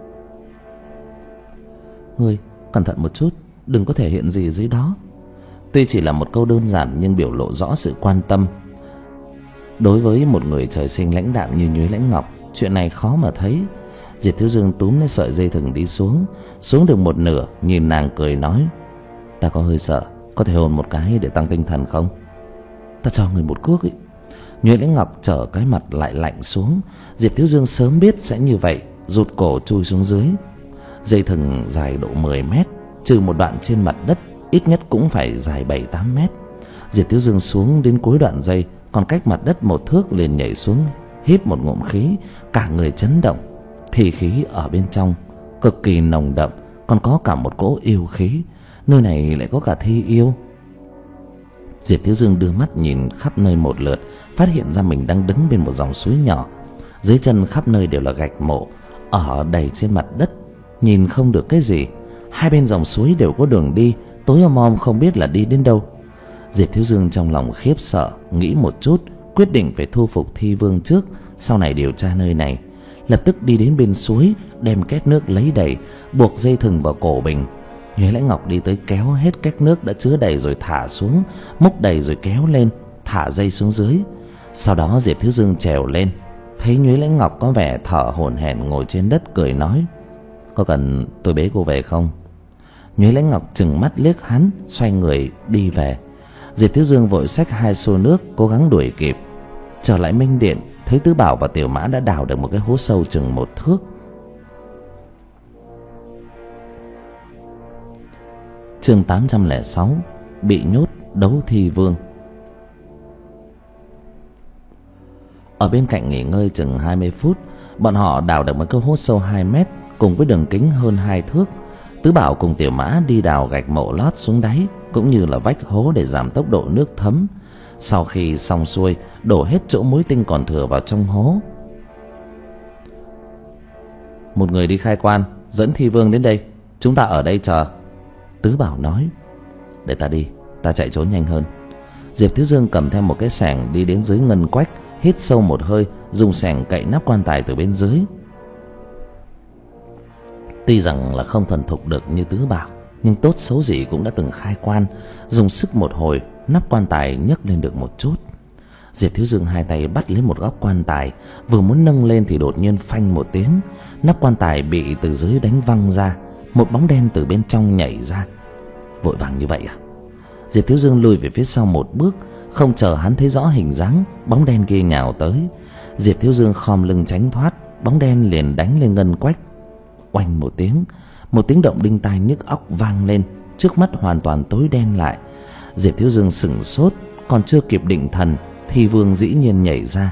Ngươi cẩn thận một chút, đừng có thể hiện gì dưới đó. Tuy chỉ là một câu đơn giản nhưng biểu lộ rõ sự quan tâm. Đối với một người trời sinh lãnh đạm như Nhuế Lãnh Ngọc, chuyện này khó mà thấy. Diệp Thiếu Dương túm lấy sợi dây thừng đi xuống. Xuống được một nửa, nhìn nàng cười nói: Ta có hơi sợ, có thể hôn một cái để tăng tinh thần không? Ta cho người một cuốc ấy. Nhuế Lãnh Ngọc trở cái mặt lại lạnh xuống. Diệp Thiếu Dương sớm biết sẽ như vậy, rụt cổ chui xuống dưới. Dây thừng dài độ mười mét, trừ một đoạn trên mặt đất, ít nhất cũng phải dài bảy tám mét. Diệp Thiếu Dương xuống đến cuối đoạn dây, còn cách mặt đất một thước liền nhảy xuống, hít một ngụm khí, cả người chấn động. Thì khí ở bên trong cực kỳ nồng đậm, còn có cả một cỗ yêu khí. Nơi này lại có cả thi yêu. Diệp Thiếu Dương đưa mắt nhìn khắp nơi một lượt, phát hiện ra mình đang đứng bên một dòng suối nhỏ. Dưới chân khắp nơi đều là gạch mộ, ở đầy trên mặt đất, nhìn không được cái gì. Hai bên dòng suối đều có đường đi, tối om om không biết là đi đến đâu. Diệp Thiếu Dương trong lòng khiếp sợ, nghĩ một chút, quyết định phải thu phục Thi Vương trước, sau này điều tra nơi này. Lập tức đi đến bên suối, đem két nước lấy đầy, buộc dây thừng vào cổ bình. Nhuế Lãnh Ngọc đi tới kéo hết két nước đã chứa đầy rồi thả xuống, múc đầy rồi kéo lên, thả dây xuống dưới. Sau đó Diệp Thiếu Dương trèo lên, thấy Nhuế Lãnh Ngọc có vẻ thở hổn hển ngồi trên đất, cười nói: Có cần tôi bế cô về không? Nhuế Lãnh Ngọc trừng mắt liếc hắn, xoay người đi về. Diệp Thiếu Dương vội xách hai xô nước, cố gắng đuổi kịp. Trở lại Minh Điện, thấy Tứ Bảo và Tiểu Mã đã đào được một cái hố sâu chừng một thước. Chương tám trăm lẻ sáu: Bị nhốt đấu Thi Vương. Ở bên cạnh nghỉ ngơi chừng hai mươi phút, bọn họ đào được một cái hố sâu hai mét cùng với đường kính hơn hai thước. Tứ Bảo cùng Tiểu Mã đi đào gạch mộ lót xuống đáy, cũng như là vách hố để giảm tốc độ nước thấm. Sau khi xong xuôi, đổ hết chỗ muối tinh còn thừa vào trong hố. Một người đi khai quan, dẫn Thi Vương đến đây, chúng ta ở đây chờ. Tứ Bảo nói: Để ta đi, ta chạy trốn nhanh hơn. Diệp Thiếu Dương cầm theo một cái xẻng đi đến dưới ngân quách, hít sâu một hơi, dùng xẻng cậy nắp quan tài từ bên dưới. Tuy rằng là không thuần thục được như Tứ Bảo, nhưng tốt xấu gì cũng đã từng khai quan. Dùng sức một hồi, nắp quan tài nhấc lên được một chút. Diệp Thiếu Dương hai tay bắt lấy một góc quan tài, vừa muốn nâng lên thì đột nhiên phanh một tiếng, nắp quan tài bị từ dưới đánh văng ra. Một bóng đen từ bên trong nhảy ra. Vội vàng như vậy à? Diệp Thiếu Dương lùi về phía sau một bước, không chờ hắn thấy rõ hình dáng, bóng đen kia nhào tới. Diệp Thiếu Dương khom lưng tránh thoát, bóng đen liền đánh lên ngân quách. Oanh một tiếng, một tiếng động đinh tai nhức óc vang lên, trước mắt hoàn toàn tối đen lại. Diệp Thiếu Dương sững sốt, còn chưa kịp định thần, Thi Vương dĩ nhiên nhảy ra,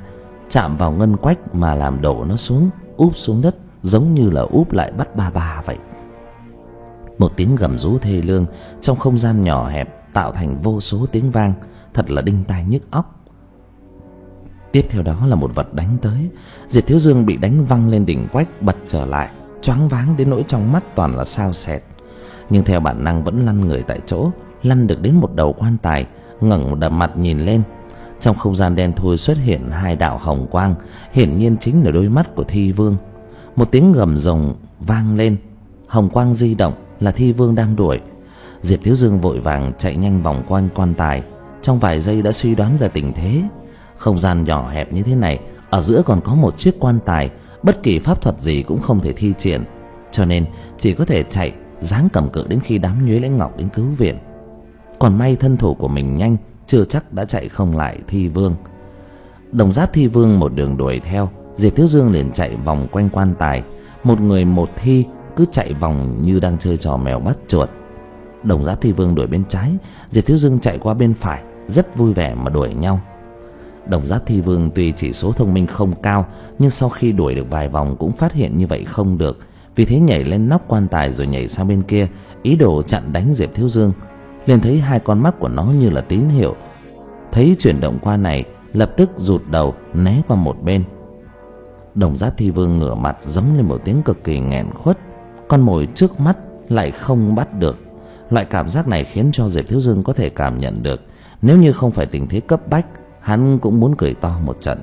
chạm vào ngân quách mà làm đổ nó xuống, úp xuống đất, giống như là úp lại bắt ba ba vậy. Một tiếng gầm rú thê lương trong không gian nhỏ hẹp tạo thành vô số tiếng vang, thật là đinh tai nhức óc. Tiếp theo đó là một vật đánh tới. Diệp Thiếu Dương bị đánh văng lên đỉnh quách, bật trở lại, choáng váng đến nỗi trong mắt toàn là sao sẹt, nhưng theo bản năng vẫn lăn người tại chỗ, lăn được đến một đầu quan tài, ngẩng đập mặt nhìn lên. Trong không gian đen thui xuất hiện hai đạo hồng quang, hiển nhiên chính là đôi mắt của Thi Vương. Một tiếng gầm rồng vang lên, hồng quang di động là Thi Vương đang đuổi. Diệp Thiếu Dương vội vàng chạy nhanh vòng quanh quan tài, trong vài giây đã suy đoán ra tình thế. Không gian nhỏ hẹp như thế này, ở giữa còn có một chiếc quan tài, bất kỳ pháp thuật gì cũng không thể thi triển, cho nên chỉ có thể chạy giáng cầm cự đến khi đám Nhuế Lãnh Ngọc đến cứu viện. Còn may thân thủ của mình nhanh, chưa chắc đã chạy không lại Thi Vương. Đồng Giáp Thi Vương một đường đuổi theo, Diệp Thiếu Dương liền chạy vòng quanh quan tài, một người một thi cứ chạy vòng như đang chơi trò mèo bắt chuột. Đồng Giáp Thi Vương đuổi bên trái, Diệp Thiếu Dương chạy qua bên phải, rất vui vẻ mà đuổi nhau. Đồng Giáp Thi Vương tuy chỉ số thông minh không cao, nhưng sau khi đuổi được vài vòng cũng phát hiện như vậy không được, vì thế nhảy lên nóc quan tài rồi nhảy sang bên kia, ý đồ chặn đánh Diệp Thiếu Dương. Liền thấy hai con mắt của nó như là tín hiệu, thấy chuyển động qua này, lập tức rụt đầu né qua một bên. Đồng Giáp Thi Vương ngửa mặt giống lên một tiếng cực kỳ nghẹn khuất, con mồi trước mắt lại không bắt được. Loại cảm giác này khiến cho Diệp Thiếu Dương có thể cảm nhận được, nếu như không phải tình thế cấp bách, hắn cũng muốn cười to một trận.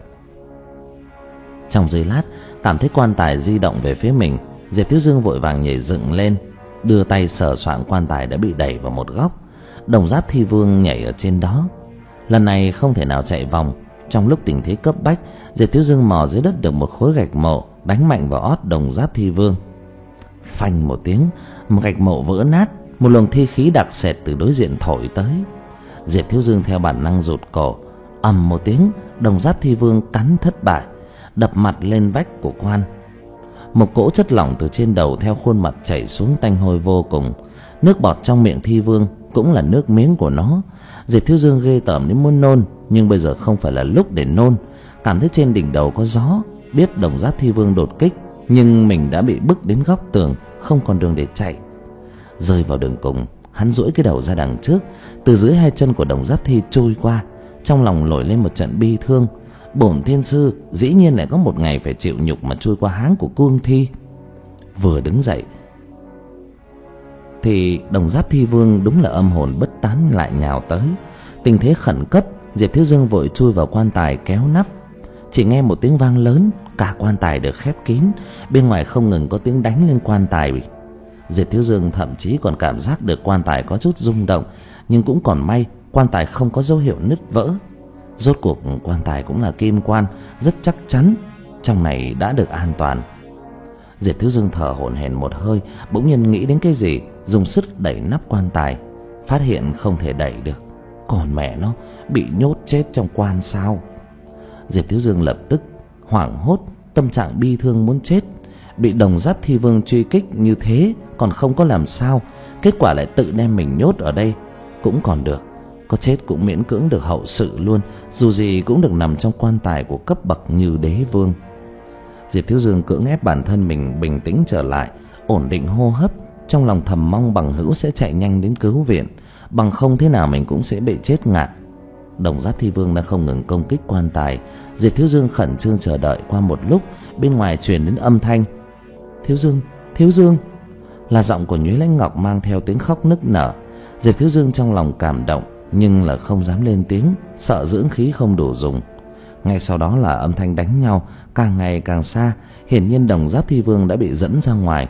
Trong giây lát, cảm thấy quan tài di động về phía mình, Diệp Thiếu Dương vội vàng nhảy dựng lên, đưa tay sờ soạng quan tài đã bị đẩy vào một góc. Đồng Giáp Thi Vương nhảy ở trên đó. Lần này không thể nào chạy vòng. Trong lúc tình thế cấp bách, Diệp Thiếu Dương mò dưới đất được một khối gạch mộ, đánh mạnh vào ót Đồng Giáp Thi Vương. Phanh một tiếng, một gạch mộ vỡ nát, một luồng thi khí đặc sệt từ đối diện thổi tới. Diệp Thiếu Dương theo bản năng rụt cổ. Ầm một tiếng, Đồng Giáp Thi Vương cắn thất bại, đập mặt lên vách của quan. Một cỗ chất lỏng từ trên đầu theo khuôn mặt chảy xuống tanh hôi vô cùng. Nước bọt trong miệng Thi Vương cũng là nước miếng của nó. Diệp Thiếu Dương ghê tởm đến muốn nôn, nhưng bây giờ không phải là lúc để nôn. Cảm thấy trên đỉnh đầu có gió, biết Đồng Giáp Thi Vương đột kích, nhưng mình đã bị bức đến góc tường, không còn đường để chạy. Rơi vào đường cùng, hắn duỗi cái đầu ra đằng trước, từ dưới hai chân của Đồng Giáp Thi trôi qua. Trong lòng nổi lên một trận bi thương. Bổn thiên sư dĩ nhiên lại có một ngày phải chịu nhục mà trôi qua háng của cương thi. Vừa đứng dậy thì Đồng Giáp Thi Vương đúng là âm hồn bất tán lại nhào tới. Tình thế khẩn cấp, Diệp Thiếu Dương vội chui vào quan tài kéo nắp. Chỉ nghe một tiếng vang lớn, cả quan tài được khép kín, bên ngoài không ngừng có tiếng đánh lên quan tài. Diệp Thiếu Dương thậm chí còn cảm giác được quan tài có chút rung động, nhưng cũng còn may quan tài không có dấu hiệu nứt vỡ. Rốt cuộc quan tài cũng là kim quan, rất chắc chắn trong này đã được an toàn. Diệp Thiếu Dương thở hổn hển một hơi, bỗng nhiên nghĩ đến cái gì, dùng sức đẩy nắp quan tài, phát hiện không thể đẩy được. Còn mẹ nó, bị nhốt chết trong quan sao? Diệp Thiếu Dương lập tức hoảng hốt, tâm trạng bi thương muốn chết. Bị Đồng Giáp Thi Vương truy kích như thế còn không có làm sao, kết quả lại tự đem mình nhốt ở đây. Cũng còn được, có chết cũng miễn cưỡng được hậu sự luôn, dù gì cũng được nằm trong quan tài của cấp bậc như đế vương. Diệp Thiếu Dương cưỡng ép bản thân mình bình tĩnh trở lại, ổn định hô hấp, trong lòng thầm mong bằng hữu sẽ chạy nhanh đến cứu viện, bằng không thế nào mình cũng sẽ bị chết ngạt. Đồng Giáp Thi Vương đã không ngừng công kích quan tài. Diệp Thiếu Dương khẩn trương chờ đợi. Qua một lúc, bên ngoài truyền đến âm thanh: Thiếu Dương, Thiếu Dương, là giọng của Nhuế Lãnh Ngọc mang theo tiếng khóc nức nở. Diệp Thiếu Dương trong lòng cảm động, nhưng là không dám lên tiếng, sợ dưỡng khí không đủ dùng. Ngay sau đó là âm thanh đánh nhau càng ngày càng xa, hiển nhiên Đồng Giáp Thi Vương đã bị dẫn ra ngoài.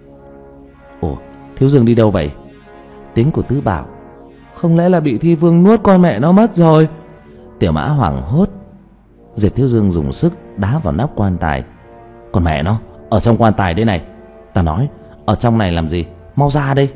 Ủa, Thiếu Dương đi đâu vậy? Tiếng của Tứ Bảo: không lẽ là bị Thi Vương nuốt con mẹ nó mất rồi? Tiểu Mã hoảng hốt. Diệp Thiếu Dương dùng sức đá vào nắp quan tài. Con mẹ nó, ở trong quan tài đây này, ta nói ở trong này làm gì, mau ra đây.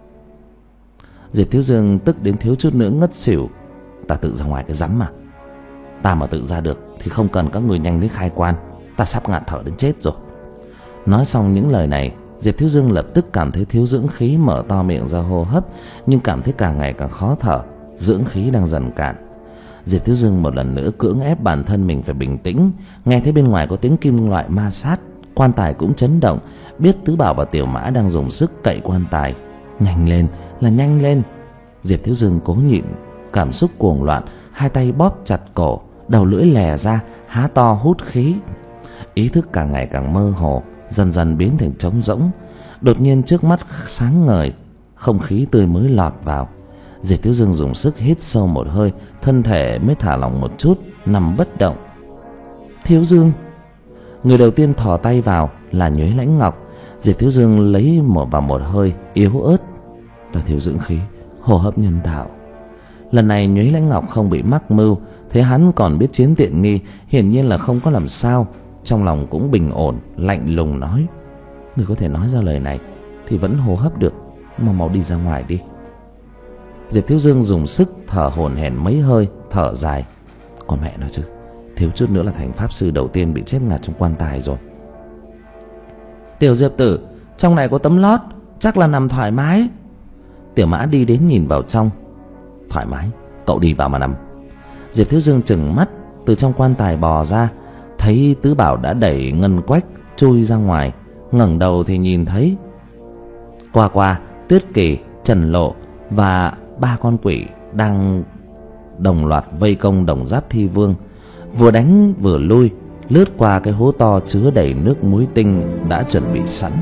Diệp Thiếu Dương tức đến thiếu chút nữa ngất xỉu. Ta tự ra ngoài cái rắm mà. Ta mà tự ra được thì không cần các người nhanh đến khai quan, ta sắp ngạt thở đến chết rồi. Nói xong những lời này, Diệp Thiếu Dương lập tức cảm thấy thiếu dưỡng khí, mở to miệng ra hô hấp, nhưng cảm thấy càng ngày càng khó thở, dưỡng khí đang dần cạn. Diệp Thiếu Dương một lần nữa cưỡng ép bản thân mình phải bình tĩnh. Nghe thấy bên ngoài có tiếng kim loại ma sát, quan tài cũng chấn động, biết Tứ Bảo và Tiểu Mã đang dùng sức cậy quan tài. Nhanh lên, là nhanh lên. Diệp Thiếu Dương cố nhịn cảm xúc cuồng loạn, hai tay bóp chặt cổ, đầu lưỡi lè ra, há to hút khí. Ý thức càng ngày càng mơ hồ, dần dần biến thành trống rỗng. Đột nhiên trước mắt sáng ngời, không khí tươi mới lọt vào. Diệp Thiếu Dương dùng sức hít sâu một hơi, thân thể mới thả lỏng một chút, nằm bất động. Thiếu Dương. Người đầu tiên thò tay vào là Nhuế Lãnh Ngọc. Diệp Thiếu Dương lấy một vào một hơi yếu ớt. Ta thiếu dưỡng khí, hô hấp nhân tạo. Lần này Nhuế Lãnh Ngọc không bị mắc mưu, thế hắn còn biết chiếm tiện nghi, hiển nhiên là không có làm sao. Trong lòng cũng bình ổn, lạnh lùng nói: người có thể nói ra lời này thì vẫn hô hấp được, mau mau đi ra ngoài đi. Diệp Thiếu Dương dùng sức thở hổn hển mấy hơi, thở dài. Còn mẹ nó chứ, thiếu chút nữa là thành pháp sư đầu tiên bị chết ngạt trong quan tài rồi. Tiểu Diệp tử, trong này có tấm lót, chắc là nằm thoải mái. Tiểu Mã đi đến nhìn vào trong. Thoải mái, cậu đi vào mà nằm. Diệp Thiếu Dương trừng mắt từ trong quan tài bò ra, thấy Tứ Bảo đã đẩy Ngân Quách chui ra ngoài. Ngẩng đầu thì nhìn thấy Qua Qua, Tuyết Kỳ, Trần Lộ và ba con quỷ đang đồng loạt vây công Đồng Giáp Thi Vương, vừa đánh vừa lui, lướt qua cái hố to chứa đầy nước muối tinh đã chuẩn bị sẵn.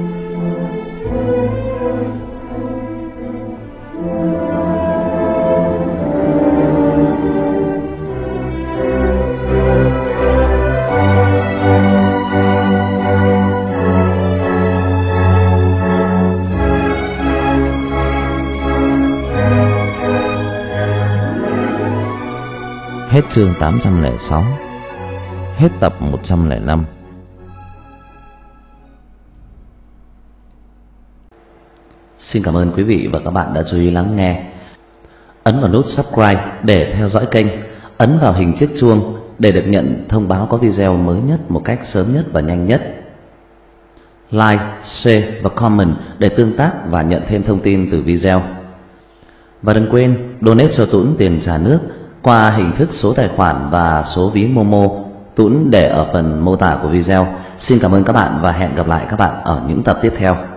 Hết chương tám trăm lẻ sáu. Hết tập một trăm lẻ năm. Xin cảm ơn quý vị và các bạn đã chú ý lắng nghe. Ấn vào nút subscribe để theo dõi kênh. Ấn vào hình chiếc chuông để được nhận thông báo có video mới nhất một cách sớm nhất và nhanh nhất. Like, share và comment để tương tác và nhận thêm thông tin từ video. Và đừng quên donate cho Tuấn tiền trả nước qua hình thức số tài khoản và số ví Momo, Tuấn để ở phần mô tả của video. Xin cảm ơn các bạn và hẹn gặp lại các bạn ở những tập tiếp theo.